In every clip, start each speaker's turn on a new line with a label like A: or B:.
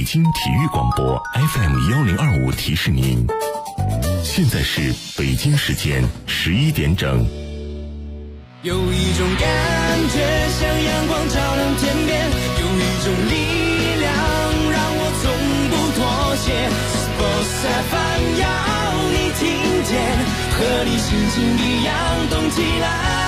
A: 京体育广播 FM1025提示您，现在是北京时间11点整。
B: 有一种感觉像阳光照亮天边，有一种力量让我从不妥协。Sports FM 要你听见，和你心情一样动起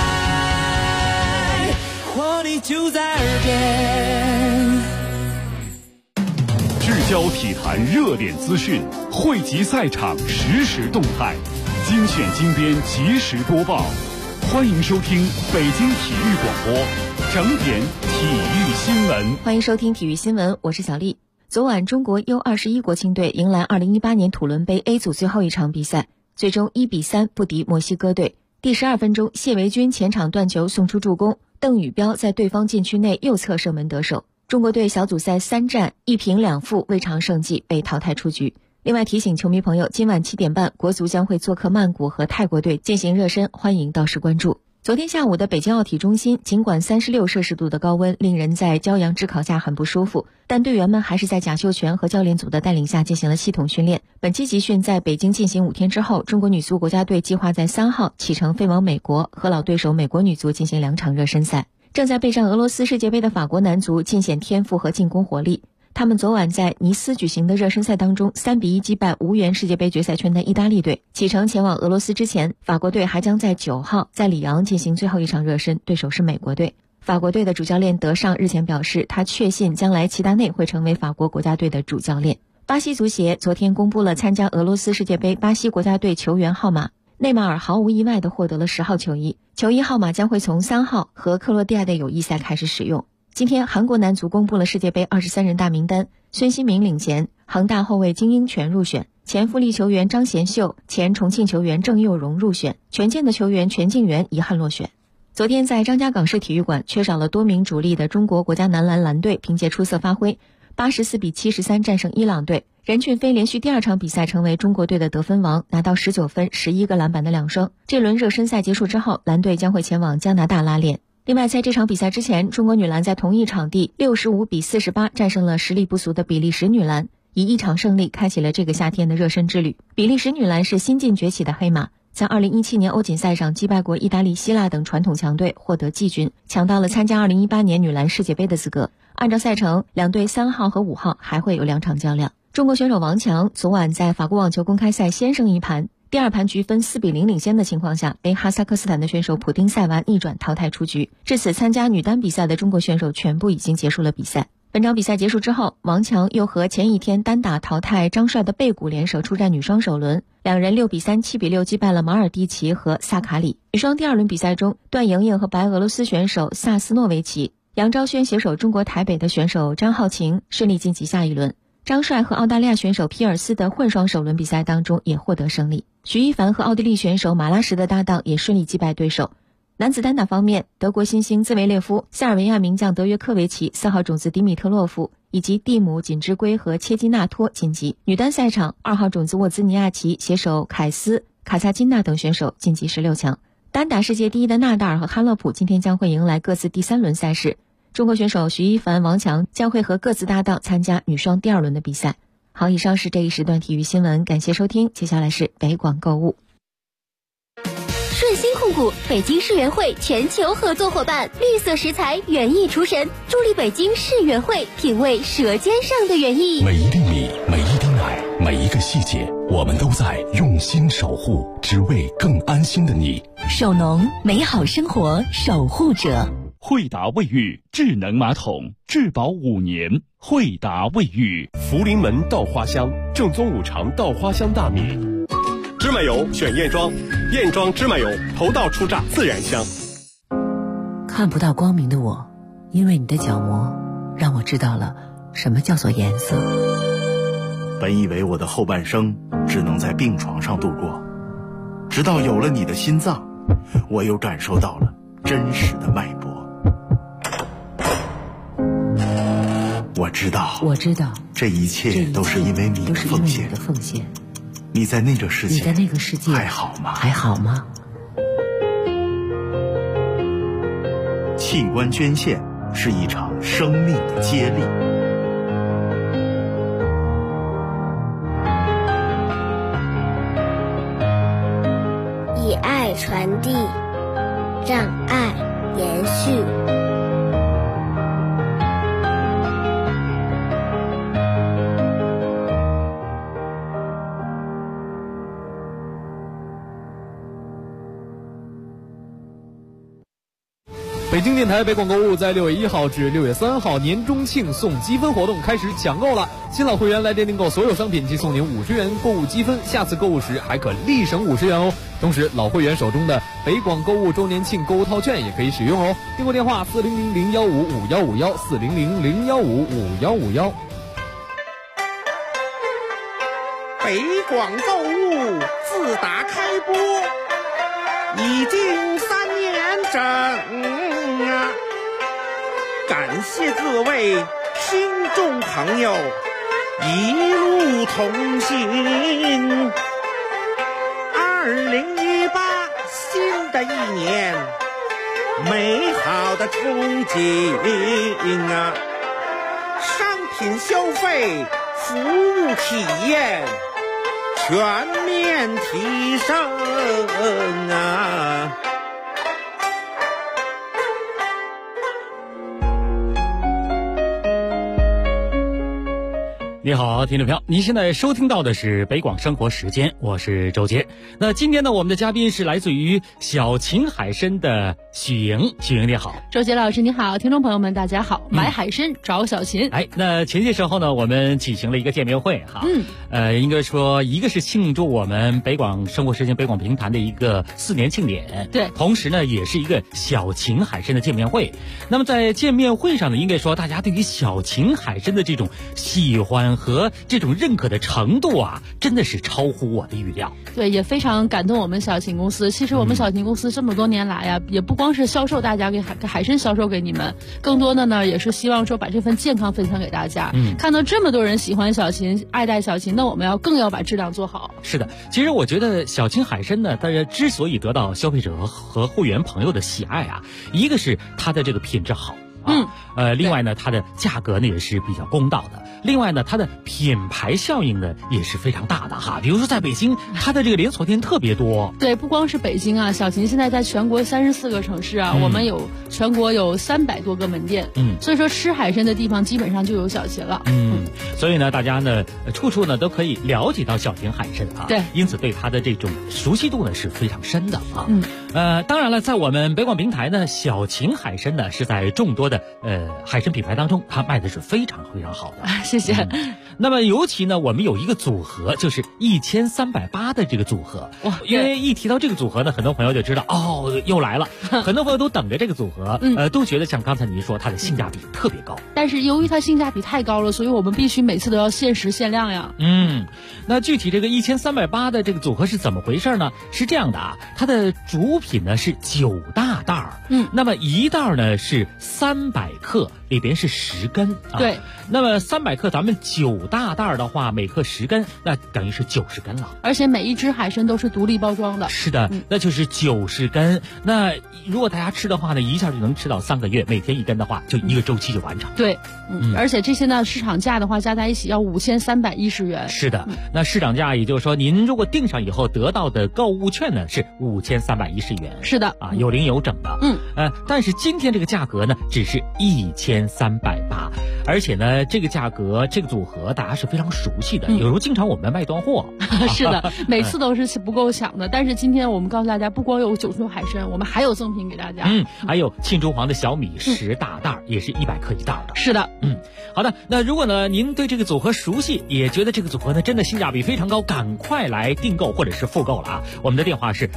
B: 来，活力就在耳边。
C: 聚焦体坛热点资讯，汇集赛场实时动态，精选精编及时播报。欢迎收听北京体育广播整点体育新闻。
D: 欢迎收听体育新闻，我是小丽。昨晚，中国 U21 国青队迎来2018年土伦杯 A 组最后一场比赛，最终1-3不敌墨西哥队。第12分钟，谢维军前场断球送出助攻，邓宇标在对方禁区内右侧射门得手。中国队小组赛3战1平2负，未尝胜绩，被淘汰出局。另外提醒球迷朋友，今晚7点半，国足将会做客曼谷和泰国队进行热身，欢迎到时关注。昨天下午的北京奥体中心，尽管36摄氏度的高温令人在骄阳炙烤下很不舒服，但队员们还是在贾秀全和教练组的带领下进行了系统训练。本期集训在北京进行5天之后，中国女足国家队计划在3号启程飞往美国，和老对手美国女足进行2场热身赛。正在备战俄罗斯世界杯的法国男足尽显天赋和进攻活力。他们昨晚在尼斯举行的热身赛当中3-1击败无缘世界杯决赛圈的意大利队。启程前往俄罗斯之前，法国队还将在9号在里昂进行最后一场热身，对手是美国队。法国队的主教练德尚日前表示，他确信将来齐达内会成为法国国家队的主教练。巴西足协昨天公布了参加俄罗斯世界杯巴西国家队球员号码，内马尔毫无意外地获得了10号球衣，球衣号码将会从3号和克罗地亚的友谊赛开始使用。今天韩国男足公布了世界杯23人大名单，孙兴民领衔，恒大后卫金英权入选，前富力球员张贤秀，前重庆球员郑佑荣入选，权健的球员全敬元遗憾落选。昨天在张家港市体育馆，缺少了多名主力的中国国家男篮篮队凭借出色发挥，84-73战胜伊朗队。任骏飞连续第2场比赛成为中国队的得分王，拿到19分、11个篮板的2双。这轮热身赛结束之后，蓝队将会前往加拿大拉练。另外，在这场比赛之前，中国女篮在同一场地65-48战胜了实力不俗的比利时女篮，以1场胜利开启了这个夏天的热身之旅。比利时女篮是新晋崛起的黑马，在2017年欧锦赛上击败过意大利、希腊等传统强队，获得季军，抢到了参加2018年女篮世界杯的资格。按照赛程，两队3号和5号还会有2场较量。中国选手王强昨晚在法国网球公开赛先胜一盘，第2盘局分4-0领先的情况下，被哈萨克斯坦的选手普丁塞娃逆转淘汰出局。至此，参加女单比赛的中国选手全部已经结束了比赛。本场比赛结束之后，王强又和前一天单打淘汰张帅的贝古联手出战女双首轮，两人6-3、7-6击败了马尔蒂奇和萨卡里。女双第2轮比赛中，段莹莹和白俄罗斯选手萨斯诺维奇、杨昭轩携手中国台北的选手张浩晴顺利晋级下一轮。张帅和澳大利亚选手皮尔斯的混双首轮比赛当中也获得胜利。徐一凡和奥地利选手马拉什的搭档也顺利击败对手。男子单打方面，德国新星兹维列夫、塞尔维亚名将德约科维奇、4号种子迪米特洛夫以及蒂姆锦织圭和切基纳托晋级。女单赛场，2号种子沃兹尼亚奇携手凯斯、卡萨金娜等选手晋级16强。单打世界第1的纳达尔和哈勒普今天将会迎来各自第3轮赛事。中国选手徐一凡、王强将会和各自搭档参加女双第2轮的比赛。好，以上是这一时段体育新闻，感谢收听。接下来是北广购物。
E: 顺鑫控股北京世园会全球合作伙伴，绿色食材园艺厨神，助力北京世园会品味舌尖上的园艺。
A: 每一粒米，每一滴奶，每一个细节，我们都在用心守护，只为更安心的你。
E: 守农，美好生活守护者。
C: 惠达卫浴智能马桶，质保5年。惠达卫浴。
F: 福临门稻花香，正宗5常稻花香大米。芝麻油选燕庄，燕庄芝麻油，头道出榨，自然香。
G: 看不到光明的我，因为你的角膜让我知道了什么叫做颜色。
H: 本以为我的后半生只能在病床上度过，直到有了你的心脏，我又感受到了真实的脉搏。我知道，这一切都是因为你的奉献。你在那个世界还好吗？器官捐献是一场生命的接力。
I: 以爱传递，让爱延续。
J: 北京电台北广购物在6月1号至6月3号年中庆送积分活动开始抢购了，新老会员来电订购所有商品即送您50元购物积分，下次购物时还可立省50元哦。同时老会员手中的北广购物周年庆购物套券也可以使用哦。订购电话400-015-5151，400-015-5151。
K: 北广购物自打开播已经3年整啊，感谢各位听众朋友一路同行。2018新的一年，美好的憧憬啊，商品消费、服务体验全面提升啊！
L: 你好，听众朋友，您现在收听到的是北广生活时间，我是周杰。那今天呢，我们的嘉宾是来自于小秦海参的许莹。许莹你好。
M: 周杰老师你好，听众朋友们大家好。买海参找小秦。
L: 那前些时候呢，我们举行了一个见面会哈。应该说一个是庆祝我们北广生活时间北广评弹的一个4年庆典，
M: 对，
L: 同时呢也是一个小秦海参的见面会。那么在见面会上呢，应该说大家对于小秦海参的这种喜欢和这种认可的程度啊，真的是超乎我的预料。
M: 对，也非常感动我们小秦公司。其实我们小秦公司这么多年来呀，也不光是销售大家给海参销售给你们，更多的呢也是希望说把这份健康分享给大家。看到这么多人喜欢小秦，爱戴小秦，那我们更要把质量做好。
L: 是的，其实我觉得小秦海参呢，大家之所以得到消费者和会员朋友的喜爱啊，一个是它的这个品质好。另外呢，它的价格呢也是比较公道的。另外呢，它的品牌效应呢也是非常大的哈。比如说在北京，它的这个连锁店特别多。
M: 对，不光是北京啊，小秦现在在全国34个城市啊，我们全国有300多个门店。所以说吃海参的地方基本上就有小秦了。
L: 所以呢，大家呢处处呢都可以了解到小秦海参啊。
M: 对，
L: 因此对它的这种熟悉度呢是非常深的啊。当然了，在我们北广平台呢，小秦海参呢是在众多的海参品牌当中，它卖的是非常非常好的。
M: 谢谢。
L: 那么尤其呢，我们有一个组合，就是1380的这个组合。哇，因为一提到这个组合呢，很多朋友就知道又来了。很多朋友都等着这个组合，都觉得像刚才您说，它的性价比特别高。
M: 但是由于它性价比太高了，所以我们必须每次都要限时限量呀。
L: 那具体这个1380的这个组合是怎么回事呢？是这样的啊，它的主品呢是9大袋儿。那么一袋呢是300克，里边是10根啊。
M: 对。
L: 那么300克，咱们9大袋的话，每克10根，那等于是90根了。
M: 而且每一只海参都是独立包装的。
L: 是的，那就是90根。那如果大家吃的话呢，一下就能吃到3个月，每天1根的话，就一个周期就完成。
M: 对，而且这些呢，市场价的话加在一起要5310元。
L: 是的，那市场价也就是说，您如果订上以后得到的购物券呢是5310元。
M: 是的，
L: 啊，有零有整的。但是今天这个价格呢，只是1380，而且呢，这个价格这个组合大家是非常熟悉的，有时候经常我们卖断货。
M: 是的，每次都是不够抢的。但是今天我们告诉大家，不光有9种海参，我们还有赠品给大家。
L: 还有庆州黄的小米10大袋，也是100克一袋的。
M: 是的，
L: 好的。那如果呢您对这个组合熟悉，也觉得这个组合呢真的性价比非常高，赶快来订购或者是复购了啊！我们的电话是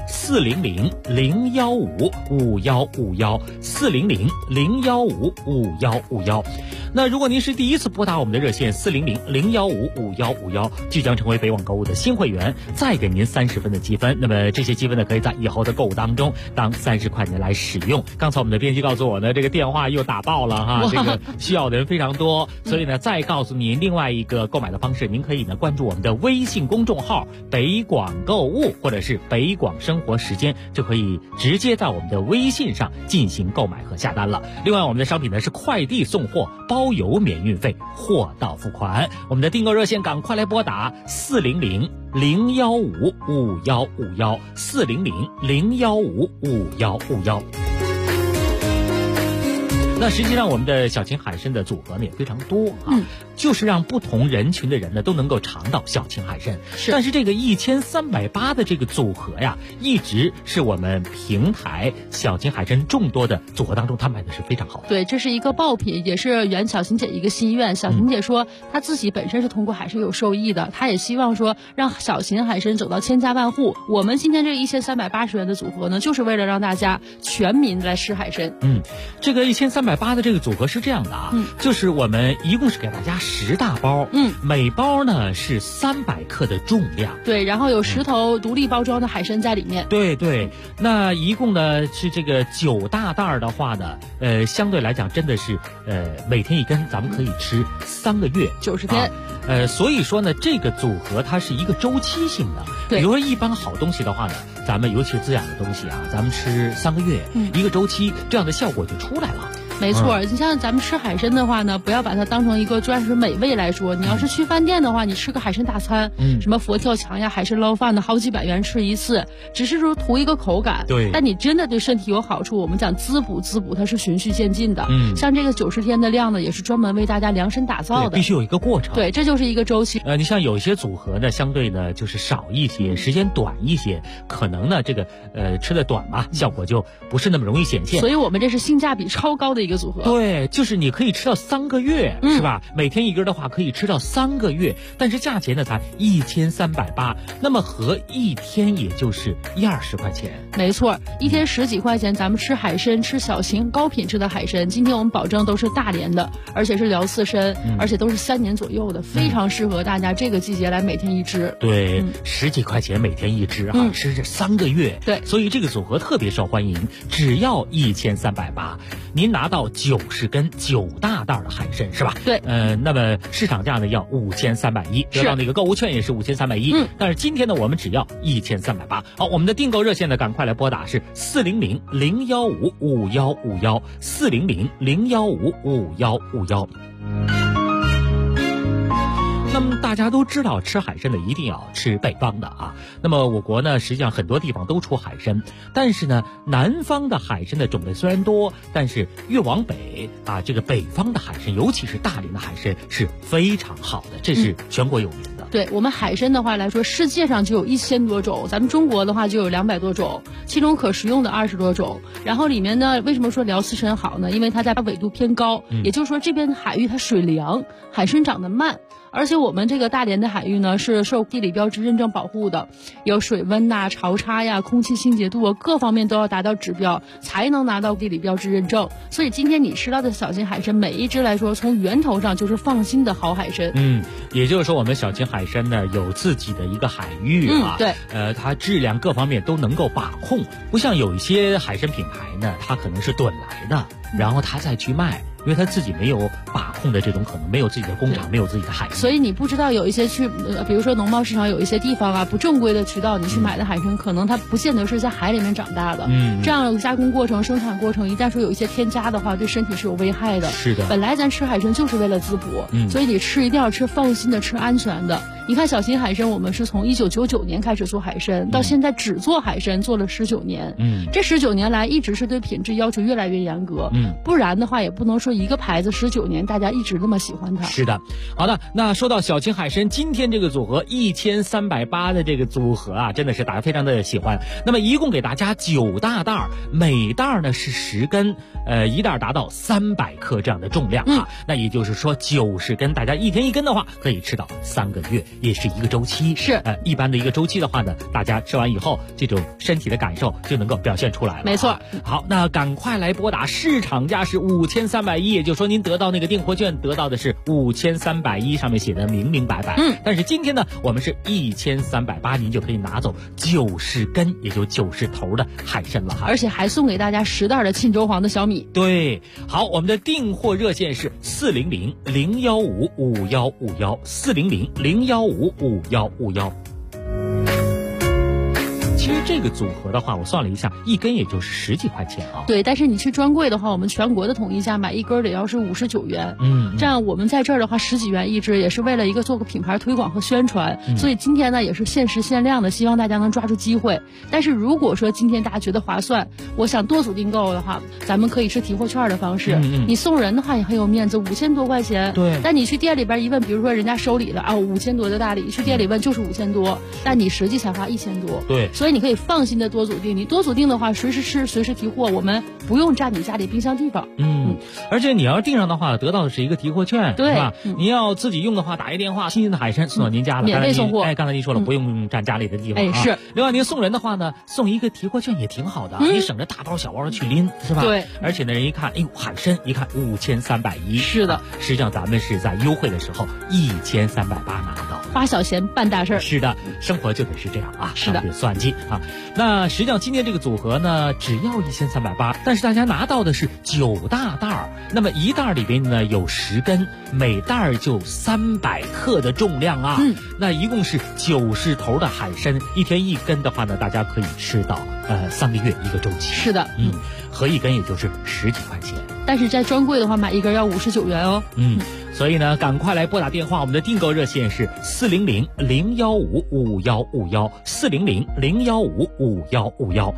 L: 400-015-5151，400-015-5151。那如果您是第一次拨打我们的热线400-015-5151，即将成为北网购物的新会员，再给您30分的积分。那么这些积分呢，可以在以后的购物当中当30块钱来使用。刚才我们的编辑告诉我呢，这个电话又打爆了哈，这个需要的人非常多，所以呢，再告诉您另外一个购买的方式，您可以呢关注我们的微信公众号北广购物或者是北广生活时间，就可以直接在我们的微信上进行购买和下单了。另外我们的商品呢是快递送货，包邮免运费，货到付款。我们的订购热线赶快来拨打400-015-5151 ，400-015-5151，400-015-5151。那实际上我们的小秦海参的组合呢也非常多啊，就是让不同人群的人呢都能够尝到小秦海参。但是这个1380的这个组合呀，一直是我们平台小秦海参众多的组合当中，它卖的是非常好的。
M: 对，这是一个爆品，也是圆小秦姐一个心愿。小秦姐说，她自己本身是通过海参有受益的，她也希望说让小秦海参走到千家万户。我们今天这个1380元的组合呢，就是为了让大家全民来吃海参。
L: 这个1380的这个组合是这样的啊，就是我们一共是给大家10大包，每包呢是300克的重量，
M: 对，然后有10头独立包装的海参在里面，
L: 对，那一共呢是这个9大袋的话呢，相对来讲真的是每天一根，咱们可以吃3个月
M: 90天，
L: 所以说呢这个组合它是一个周期性的，比如说一般好东西的话呢，咱们尤其是滋养的东西啊，咱们吃3个月，一个周期，这样的效果就出来了。
M: 没错，你像咱们吃海参的话呢，不要把它当成一个专属美味来说。你要是去饭店的话，你吃个海参大餐，什么佛跳墙呀、海参捞饭的，好几百元吃一次，只是说图一个口感。
L: 对，
M: 但你真的对身体有好处。我们讲滋补，它是循序渐进的。像这个90天的量呢，也是专门为大家量身打造的，
L: 必须有一个过程。
M: 对，这就是一个周期。
L: 你像有一些组合呢，相对呢就是少一些，时间短一些，可能呢这个吃的短嘛，效果就不是那么容易显现。
M: 所以我们这是性价比超高的一个组合。
L: 对。就是你可以吃到3个月，是吧？每天一根的话可以吃到3个月，但是价钱呢才1380，那么合一天也就是20块钱。
M: 没错，一天10几块钱，咱们吃海参，吃小秦高品质的海参。今天我们保证都是大连的，而且是辽刺参，而且都是3年左右的，非常适合大家这个季节来每天一只。
L: 对，10几块钱每天一只啊，吃这3个月。
M: 对，
L: 所以这个组合特别受欢迎，只要1380，您拿到90根9大袋的海参是吧？
M: 对，
L: 那么市场价呢要5310，得到那个购物券也是5310，但是今天呢我们只要1380。好，我们的订购热线呢赶快来拨打是400-015-5151，400-015-5151。那么大家都知道吃海参的一定要吃北方的啊。那么我国呢实际上很多地方都出海参，但是呢南方的海参的种类虽然多，但是越往北啊，这个北方的海参，尤其是大连的海参是非常好的，这是全国有名的。
M: 对，我们海参的话来说，世界上就有1000多种，咱们中国的话就有200多种，其中可食用的20多种。然后里面呢，为什么说辽刺参好呢？因为它在纬度偏高，也就是说这边的海域它水凉，海参长得慢。而且我们这个大连的海域呢，是受地理标志认证保护的，有水温呐、潮差呀、空气清洁度各方面都要达到指标，才能拿到地理标志认证。所以今天你吃到的小秦海参，每一只来说，从源头上就是放心的好海参。
L: 也就是说我们小秦海参呢有自己的一个海域啊，
M: 对，
L: 它质量各方面都能够把控，不像有一些海参品牌呢，它可能是趸来的，然后它再去卖。因为他自己没有把控的这种可能，没有自己的工厂，没有自己的海域，
M: 所以你不知道有一些比如说农贸市场有一些地方啊，不正规的渠道，你去买的海参，可能它不见得是在海里面长大的。这样加工过程、生产过程，一旦说有一些添加的话，对身体是有危害的。
L: 是的，
M: 本来咱吃海参就是为了滋补，所以你吃一定要吃放心的，吃安全的。你看小秦海参，我们是从1999年开始做海参，到现在只做海参做了19年。这19年来一直是对品质要求越来越严格。不然的话也不能说一个牌子19年大家一直那么喜欢它。
L: 是的，好的，那说到小秦海参，今天这个组合1380的这个组合啊，真的是大家非常的喜欢。那么一共给大家9大袋，每袋呢是10根，一袋达到300克这样的重量啊。那也就是说90根，大家一天一根的话，可以吃到3个月。也是一个周期，
M: 是
L: 一般的一个周期的话呢，大家吃完以后，这种身体的感受就能够表现出来了。
M: 没错，
L: 好，那赶快来拨打，市场价是5310，也就是说您得到那个订货券，得到的是5310，上面写的明明白白。但是今天呢，我们是1380，您就可以拿走90根，也就90头的海参了哈，
M: 而且还送给大家10袋的沁州黄的小米。
L: 对，好，我们的订货热线是400-015-5151，400-015-5151。 其实这个组合的话，我算了一下，一根也就是10几块钱啊。
M: 对，但是你去专柜的话，我们全国的统一价买一根得要是59元。这样我们在这儿的话10几元一支，也是为了一个做个品牌推广和宣传。所以今天呢也是限时限量的，希望大家能抓住机会。但是如果说今天大家觉得划算，我想多组订购的话，咱们可以是提货券的方式。你送人的话也很有面子，5000多块钱。
L: 对。
M: 但你去店里边一问，比如说人家收礼了啊，5000多的大礼，去店里问就是5000多，但你实际才花1000多。
L: 对。
M: 所以你可以放心的多组订，你多组订的话，随时吃随时提货，我们不用占你家里冰箱地方。
L: 而且你要订上的话，得到的是一个提货券，
M: 对
L: 吧？你要自己用的话，打一电话，新鲜的海参送到您家了，
M: 免费送货。
L: 刚才您说了，不用占家里的地方。
M: 是。
L: 另外您送人的话呢，送一个提货券也挺好的，你省着大包小包的去拎，是吧？
M: 对。
L: 而且呢，人一看，哎呦，海参一看5310，
M: 是的。
L: 实际上咱们是在优惠的时候1380拿到，
M: 花小钱办大事。
L: 是的，生活就得是这样啊，
M: 是的，
L: 得算计啊。那实际上今天这个组合呢，只要1380，但是大家拿到的是9大袋儿，那么一袋里边呢有10根，每袋就300克的重量啊。那一共是90头的海参，一天1根的话呢，大家可以吃到3个月1个周期。
M: 是的，
L: 合一根也就是10几块钱。
M: 但是在专柜的话，买一根要59元哦。
L: 所以呢，赶快来拨打电话，我们的订购热线是400-015-5151，400-015-5151。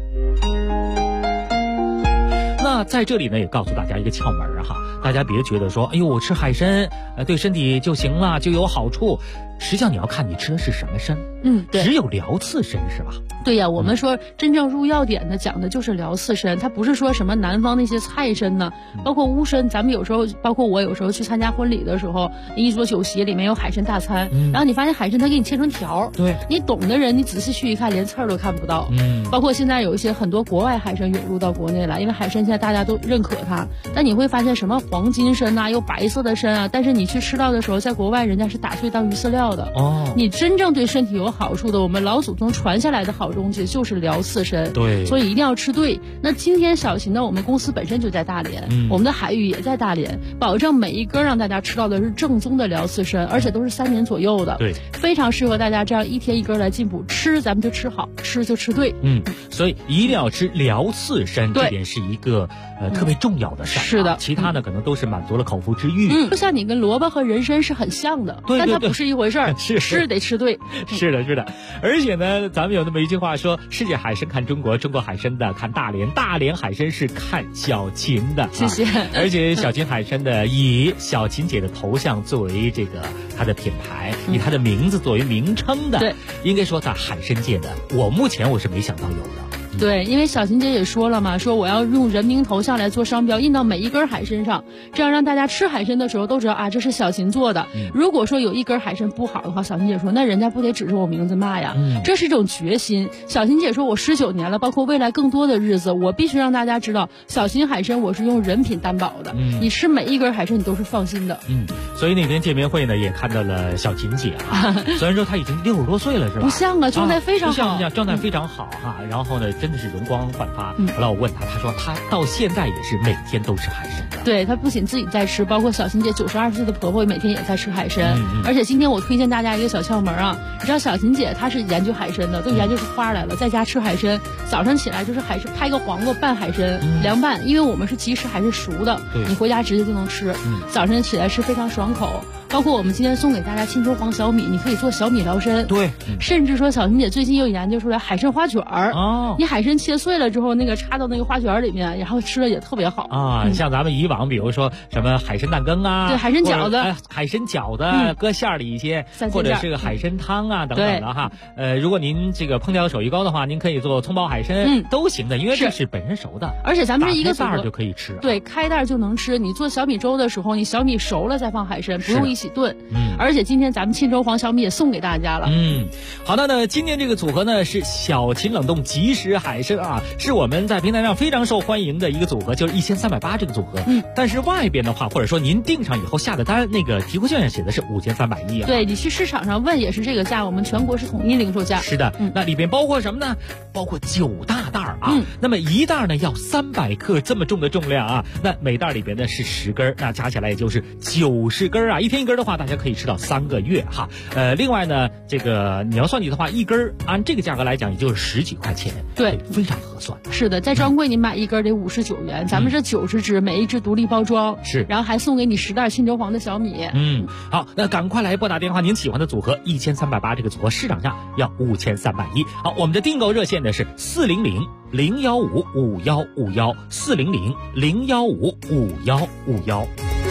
L: 那在这里呢，也告诉大家一个窍门哈，大家别觉得说，哎呦，我吃海参，对身体就行了，就有好处。实际上你要看你吃的是什么参，
M: 对，
L: 只有辽刺参是吧？
M: 对呀，我们说真正入药典的讲的就是辽刺参，它不是说什么南方那些菜参呢，包括乌参，咱们有时候，包括我有时候去参加婚礼的时候，一桌酒席里面有海参大餐，然后你发现海参它给你切成条，
L: 对，
M: 你懂的人你仔细去一看，连刺儿都看不到。包括现在有一些很多国外海参涌入到国内来，因为海参现在大家都认可它，但你会发现什么黄金参啊，有白色的参啊，但是你去吃到的时候，在国外人家是打碎当鱼饲料的。你真正对身体有好处的，我们老祖宗传下来的好东西就是辽刺参，
L: 对，
M: 所以一定要吃对。那今天小秦呢，我们公司本身就在大连，我们的海域也在大连，保证每一根让大家吃到的是正宗的辽刺参，而且都是3年左右的，
L: 对，
M: 非常适合大家这样一天1根来进补。吃咱们就吃好，吃就吃对。
L: 所以一定要吃辽刺参，这点是一个特别重要的事儿。
M: 是的，
L: 其他的可能都是满足了口腹之欲。
M: 就像你跟萝卜和人参是很像的，但它不是一回事儿。吃得吃对。
L: 是的，是的。而且呢，咱们有那么一句话说，世界海参看中国，中国海参的看大连，大连海参是看小秦的。
M: 谢谢。
L: 而且小秦海参的以小秦姐的头像作为这个它的品牌，以它的名字作为名称的，
M: 对，
L: 应该说在海参界的，目前我是没想到有的。
M: 对，因为小秦姐也说了嘛，说我要用人名头像来做商标，印到每一根海参上，这样让大家吃海参的时候都知道啊，这是小秦做的。如果说有一根海参不好的话，小秦姐说那人家不得指着我名字骂呀。这是一种决心。小秦姐说我19年了，包括未来更多的日子，我必须让大家知道，小秦海参我是用人品担保的。你吃每一根海参你都是放心的。
L: 所以那天见面会呢，也看到了小秦姐啊，虽然说她已经60多岁了，是吧？
M: 不像啊，状态非常好，
L: 状态非常好哈。然后呢，真的是容光焕发。后来我问她，她说她到现在也是每天都吃海参的。
M: 对，她不仅自己在吃，包括小秦姐92岁的婆婆每天也在吃海参。而且今天我推荐大家一个小窍门啊，你知道小秦姐她是研究海参的，都研究出花来了，在家吃海参，早上起来就是海参拍个黄瓜拌海参，凉拌，因为我们是即食还是熟的，你回家直接就能吃。早上起来吃非常爽口。包括我们今天送给大家沁州黄小米，你可以做小米辽参。
L: 对，
M: 甚至说小秦姐最近又研究出来海参花卷儿。你海参切碎了之后，那个插到那个花卷里面，然后吃了也特别好
L: 啊。像咱们以往比如说什么海参蛋羹啊，
M: 对，海参饺子，
L: 海参饺子搁馅儿里一些，或者是个海参汤啊等等的哈。如果您这个烹调手艺高的话，您可以做葱爆海参，都行的，因为这是本身熟的，
M: 而且咱们是一个
L: 袋就可以吃。
M: 对，开袋就能吃。你做小米粥的时候，你小米熟了再放海参，不用一起炖。而且今天咱们沁州黄小米也送给大家了。
L: 好的呢，今天这个组合呢是小秦冷冻即食海参啊，是我们在平台上非常受欢迎的一个组合，就是1380这个组合。但是外边的话，或者说您订上以后下的单，那个提货券上写的是5310啊。
M: 对，你去市场上问也是这个价，我们全国是统一零售价。
L: 是的，那里边包括什么呢？包括9大袋啊。那么一袋呢要300克这么重的重量啊，那每袋里边呢是10根，那加起来也就是90根啊，一天一根的话，大家可以吃到3个月哈。另外呢，这个你要算计的话，一根按这个价格来讲，也就是10几块钱，
M: 对，
L: 非常合算。
M: 是的，在专柜你买一根得59元，咱们这90支，每一支独立包装，
L: 是，
M: 然后还送给你10袋青州黄的小米。
L: 好，那赶快来拨打电话，您喜欢的组合1380这个组合市场价要5310。好，我们的订购热线呢是400-015-5151，400-015-5151。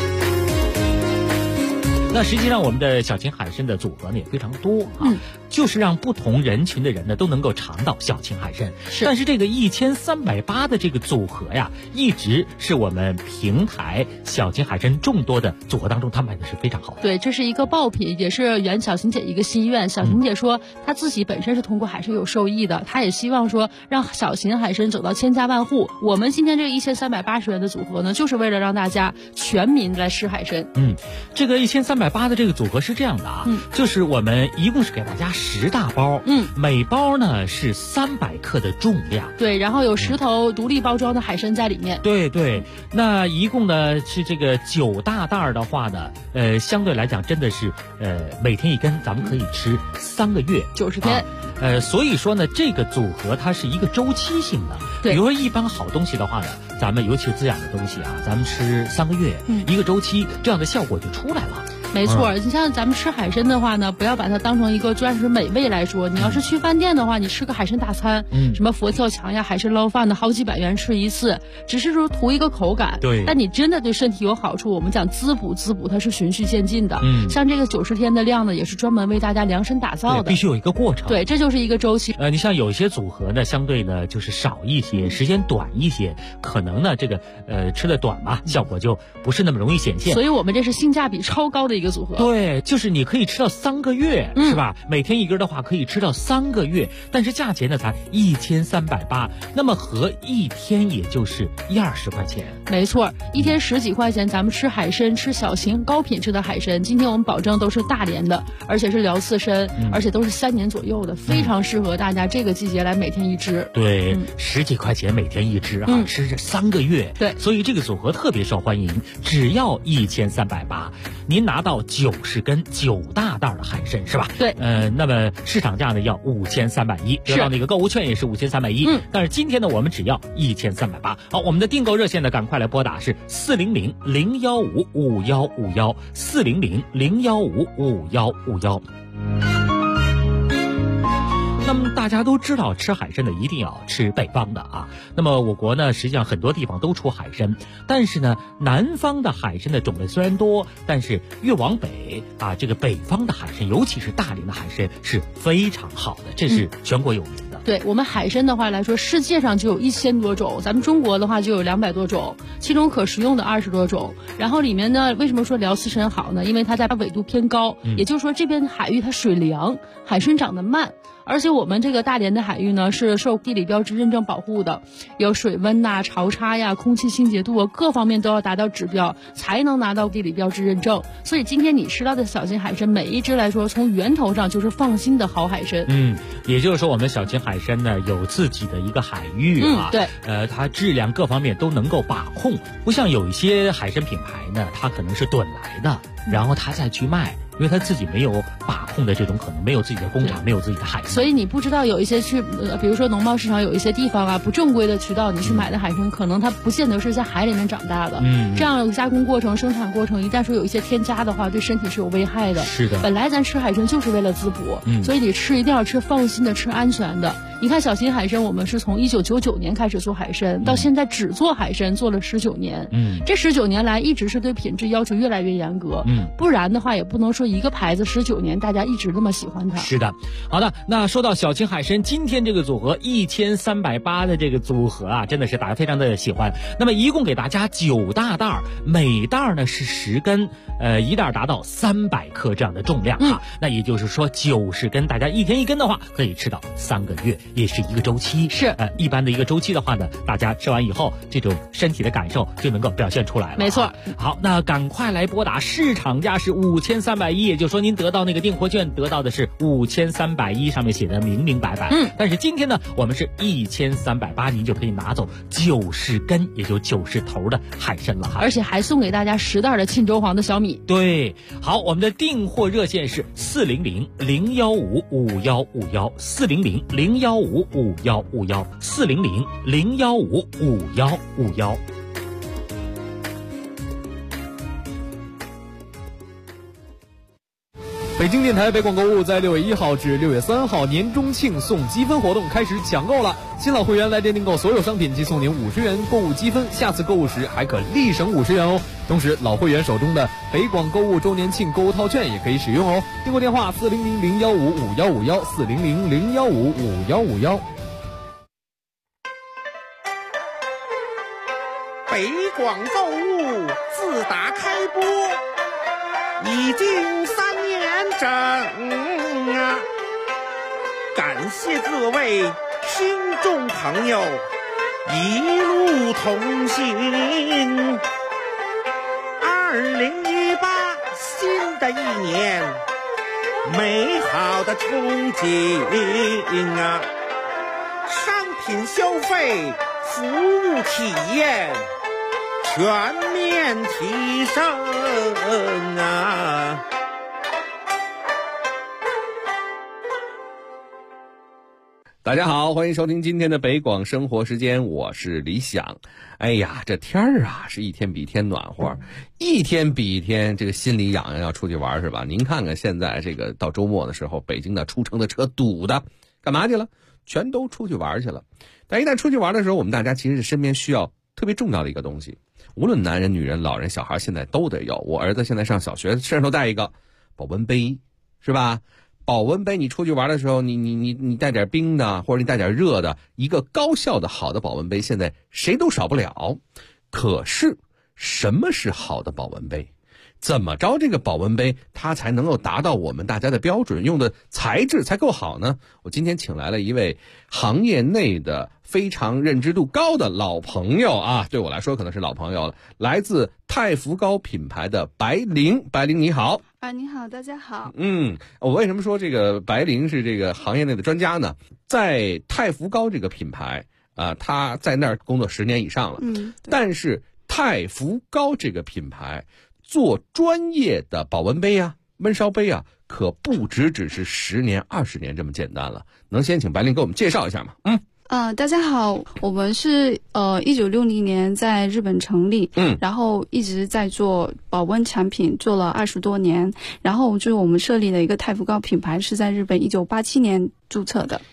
L: 那实际上我们的小秦海参的组合呢也非常多啊，就是让不同人群的人呢都能够尝到小秦海参。但是这个1380的这个组合呀，一直是我们平台小秦海参众多的组合当中，它卖的是非常好的。
M: 对，这是一个爆品，也是圆小秦姐一个心愿。小秦姐说，她自己本身是通过海参有受益的，她也希望说让小秦海参走到千家万户。我们今天这个1380元的组合呢，就是为了让大家全民来吃海参。
L: 这个1380的这个组合是这样的啊，就是我们一共是给大家10大包，每包呢是300克的重量，
M: 对，然后有10头独立包装的海参在里面，
L: 对，那一共呢是这个9大袋的话呢，相对来讲真的是每天一根，咱们可以吃3个月
M: 90天，
L: 所以说呢这个组合它是一个周期性的，比如说一般好东西的话呢，咱们尤其是滋养的东西啊，咱们吃3个月，一个周期，这样的效果就出来了。
M: 没错，你像咱们吃海参的话呢，不要把它当成一个专属美味来说。你要是去饭店的话，你吃个海参大餐，什么佛跳墙呀、海参捞饭的，好几百元吃一次，只是说图一个口感。
L: 对，
M: 但你真的对身体有好处。我们讲滋补，它是循序渐进的。像这个90天的量呢，也是专门为大家量身打造的，
L: 必须有一个过程。
M: 对，这就是一个周期。
L: 你像有一些组合呢，相对呢就是少一些，时间短一些，可能呢这个吃的短嘛，效果就不是那么容易显现。
M: 所以我们这是性价比超高的一个组合。
L: 对。就是你可以吃到3个月，是吧？每天一根的话可以吃到3个月，但是价钱呢才1380，那么合一天也就是120块钱。
M: 没错，一天10几块钱，咱们吃海参，吃小秦高品质的海参。今天我们保证都是大连的，而且是辽刺参，而且都是3年左右的，非常适合大家这个季节来每天一只。
L: 对，10几块钱每天一只啊，吃这3个月。
M: 对，
L: 所以这个组合特别受欢迎，只要1380，您拿到90根9大袋的海参是吧？
M: 对，
L: 那么市场价呢要5310，得到那个购物券也是5310。但是今天呢，我们只要1380。好，我们的订购热线呢，赶快来拨打是400-015-5151，400-015-5151。那么大家都知道，吃海参的一定要吃北方的啊。那么我国呢，实际上很多地方都出海参，但是呢，南方的海参的种类虽然多，但是越往北啊，这个北方的海参，尤其是大连的海参是非常好的，这是全国有名的。
M: 对，我们海参的话来说，世界上就有1000多种，咱们中国的话就有200多种，其中可食用的20多种。然后里面呢，为什么说辽刺参好呢？因为它在纬度偏高，也就是说这边海域它水凉，海参长得慢。而且我们这个大连的海域呢，是受地理标志认证保护的，有水温呐、潮差呀、空气清洁度啊，各方面都要达到指标，才能拿到地理标志认证。所以今天你吃到的小秦海参，每一只来说，从源头上就是放心的好海参。
L: 也就是说，我们小秦海参呢有自己的一个海域啊，
M: 对，
L: 它质量各方面都能够把控，不像有一些海参品牌呢，它可能是趸来的，然后它再去卖。因为他自己没有把控的这种可能，没有自己的工厂，没有自己的海参，
M: 所以你不知道有一些比如说农贸市场有一些地方啊，不正规的渠道，你去买的海参，可能它不见得是在海里面长大的。这样加工过程、生产过程，一旦说有一些添加的话，对身体是有危害的。
L: 是的，
M: 本来咱吃海参就是为了滋补，所以你吃一定要吃放心的，吃安全的。你看小秦海参，我们是从1999年开始做海参，到现在只做海参做了19年。这19年来一直是对品质要求越来越严格。不然的话也不能说一个牌子19年大家一直那么喜欢它。
L: 是的，好的，那说到小秦海参，今天这个组合1380的这个组合啊，真的是大家非常的喜欢。那么一共给大家9大袋，每袋呢是10根，一袋达到300克这样的重量啊。那也就是说90根，大家一天一根的话，可以吃到3个月。 也是一个周期。
M: 是
L: 一般的一个周期的话呢，大家吃完以后，这种身体的感受就能够表现出来了。
M: 没错。
L: 好，那赶快来拨打，市场价是5310，也就是说您得到那个订货券得到的是5310，上面写的明明白白。但是今天呢，我们是1380，您就可以拿走90根，也就90头的海参了哈。
M: 而且还送给大家10袋的沁州黄的小米。
L: 对，好，我们的订货热线是400-015-5151，400-015-5151，400-015-5151。
J: 北京电台北广购物在6月1号至6月3号年中庆送积分活动开始抢购了，新老会员来电订购所有商品即送您50元购物积分，下次购物时还可立省50元哦。同时老会员手中的北广购物周年庆购物套券也可以使用哦。订购电话400-015-5151，400-015-5151。
K: 北广购物自打开播已经3年整啊！感谢各位听众朋友一路同行。2018新的一年，美好的憧憬啊！商品消费、服务体验全面提升啊！
N: 大家好，欢迎收听今天的北广生活时间，我是李想。哎呀，这天儿啊是一天比一天暖和，一天比一天这个心里痒痒，要出去玩是吧？您看看现在这个到周末的时候，北京的出城的车堵的，干嘛去了？全都出去玩去了。但一旦出去玩的时候，我们大家其实是身边需要特别重要的一个东西，无论男人、女人、老人、小孩，现在都得有。我儿子现在上小学，身上头带一个保温杯，是吧？保温杯，你出去玩的时候，你带点冰的，或者你带点热的，一个高效的好的保温杯，现在谁都少不了。可是，什么是好的保温杯？怎么着这个保温杯它才能够达到我们大家的标准，用的材质才够好呢？我今天请来了一位行业内的非常认知度高的老朋友啊，对我来说可能是老朋友了，来自太福膏品牌的白灵。白灵你好。
O: 你好，大家好。
N: 我为什么说这个白灵是这个行业内的专家呢？在太福膏这个品牌他在那儿工作10年以上了。但是太福膏这个品牌做专业的保温杯啊、焖烧杯啊，可不只是10年、20年这么简单了。能先请白灵给我们介绍一下吗？
O: 大家好，我们是1960年在日本成立，然后一直在做保温产品，做了20多年。然后就是我们设立的一个太福膏品牌是在日本1987年注册的。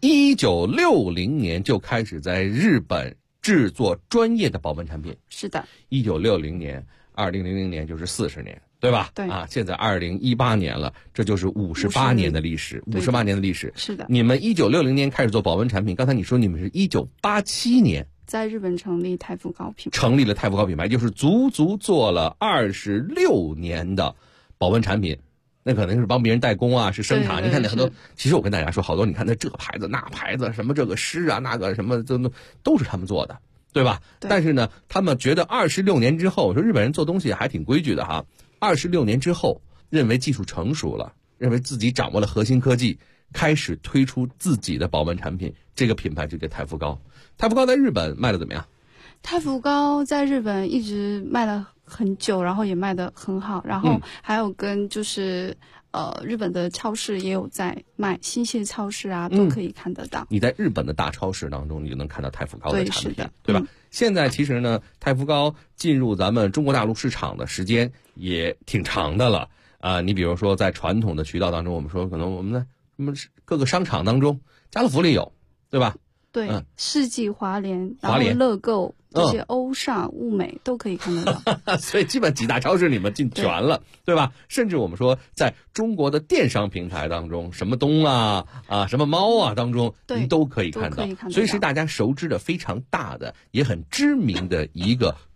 N: 1960年就开始在日本制作专业的保温产品。
O: 是的。
N: 1960年，2000年就是40年。对吧？
O: 对
N: 啊，现在2018年了，这就是58年的历史，58年的历史。
O: 是的。
N: 你们1960年开始做保温产品，刚才你说你们是1987年
O: 在日本成立太福膏品牌，
N: 成立了太福膏品牌，就是足做了26年的保温产品。那可能是帮别人代工啊，是生产。你看那很多，其实我跟大家说，好多你看那这个牌子那牌子，什么这个诗啊，那个什么都是他们做的，对吧？
O: 对。
N: 但是呢，他们觉得26年之后，说日本人做东西还挺规矩的哈。26年之后，认为技术成熟了，认为自己掌握了核心科技，开始推出自己的保温产品，这个品牌就叫太福膏。太福膏在日本卖的怎么样？
O: 太福膏在日本一直卖了很久，然后也卖得很好，然后还有跟就是日本的超市也有在卖，新泻超市啊都可以看得到。
N: 你在日本的大超市当中，你就能看到太福膏的产品，
O: 对，是的，
N: 对吧？现在其实呢，太福膏进入咱们中国大陆市场的时间也挺长的了你比如说在传统的渠道当中，我们说可能我们的什么各个商场当中，家乐福里有，对吧？
O: 对，世纪华联，然后乐购这些欧尚、物美都可以看得到。
N: 所以基本几大超市你们进全了，对吧？甚至我们说在中国的电商平台当中，什么东什么猫啊当中，您都可以看到。所以是大家熟知的非常大的也很知名的一个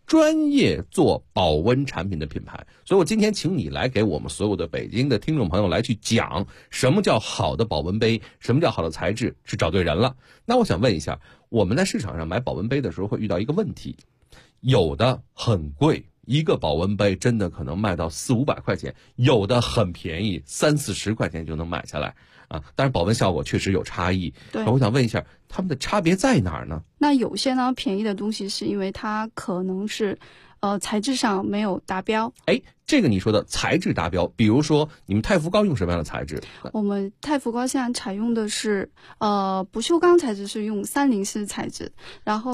N: 专业做保温产品的品牌。所以我今天请你来给我们所有的北京的听众朋友来去讲什么叫好的保温杯，什么叫好的材质，是找对人了。那我想问一下，我们在市场上买保温杯的时候会遇到一个问题，有的很贵，一个保温杯真的可能卖到400-500块钱，有的很便宜，30-40块钱就能买下来啊。但是保温效果确实有差异。
O: 对，
N: 我想问一下，他们的差别在哪儿呢？
O: 那有些呢便宜的东西是因为它可能是材质上没有达标。
N: 哎，这个你说的材质达标，比如说你们太福膏用什么样的材质？
O: 我们太福膏现在采用的是不锈钢材质，是用304材质，然后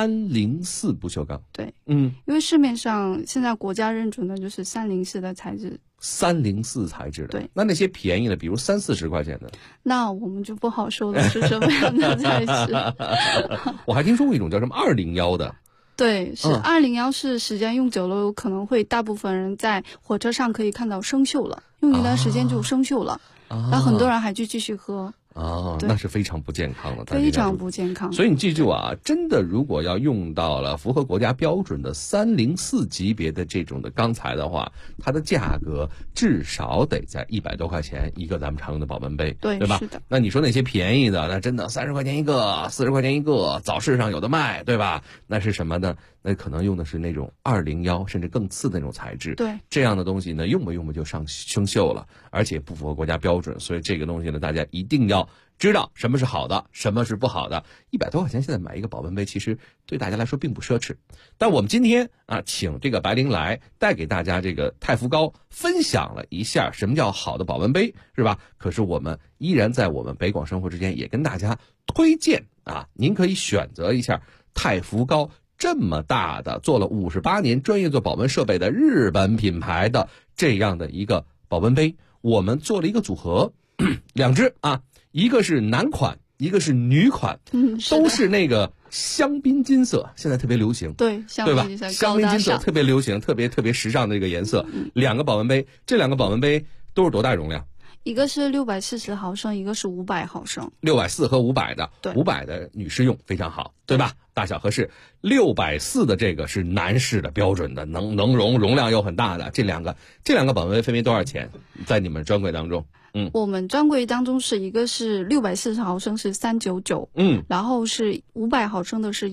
N: 304不锈钢。
O: 对，因为市面上现在国家认准的就是304的材质。
N: 304材质的。
O: 对，
N: 那些便宜的，比如30-40块钱的，
O: 那我们就不好说了是什么样的材质。
N: 我还听说过一种叫什么201的。
O: 对，是201，是时间用久了，有可能会大部分人在火车上可以看到生锈了，用一段时间就生锈了，然后很多人还去继续喝。
N: 那是非常不健康的，
O: 非常不健康。
N: 所以你记住啊，真的如果要用到了符合国家标准的304级别的这种的钢材的话，它的价格至少得在100多块钱一个咱们常用的保温杯，对吧？
O: 是的。
N: 那你说那些便宜的，那真的30块钱一个，40块钱一个，早市上有的卖，对吧？那是什么呢？那可能用的是那种201甚至更次的那种材质。
O: 对，
N: 这样的东西呢，用吧就生锈了，而且不符合国家标准。所以这个东西呢，大家一定要知道什么是好的，什么是不好的。100多块钱现在买一个保温杯，其实对大家来说并不奢侈。但我们今天请这个白灵来带给大家这个太福膏，分享了一下什么叫好的保温杯，是吧？可是我们依然在我们北广生活之间也跟大家推荐您可以选择一下太福膏这么大的做了58年专业做保温设备的日本品牌的这样的一个保温杯。我们做了一个组合，2只一个是男款，一个是女款，都是那个香槟金色，现在特别流行，
O: 对
N: 吧？香槟金色特别流行，特别时尚的这个颜色。2个保温杯，这2个保温杯都是多大容量？
O: 一个是640毫升，一个是500毫升。
N: 640和500的，
O: 对
N: ，500的女士用非常好，对吧？大小合适。640的这个是男士的标准的，能容量又很大的。这两个保温杯分别多少钱？在你们专柜当中？
O: 我们专柜当中是一个是640毫升是399，然后是500毫升的是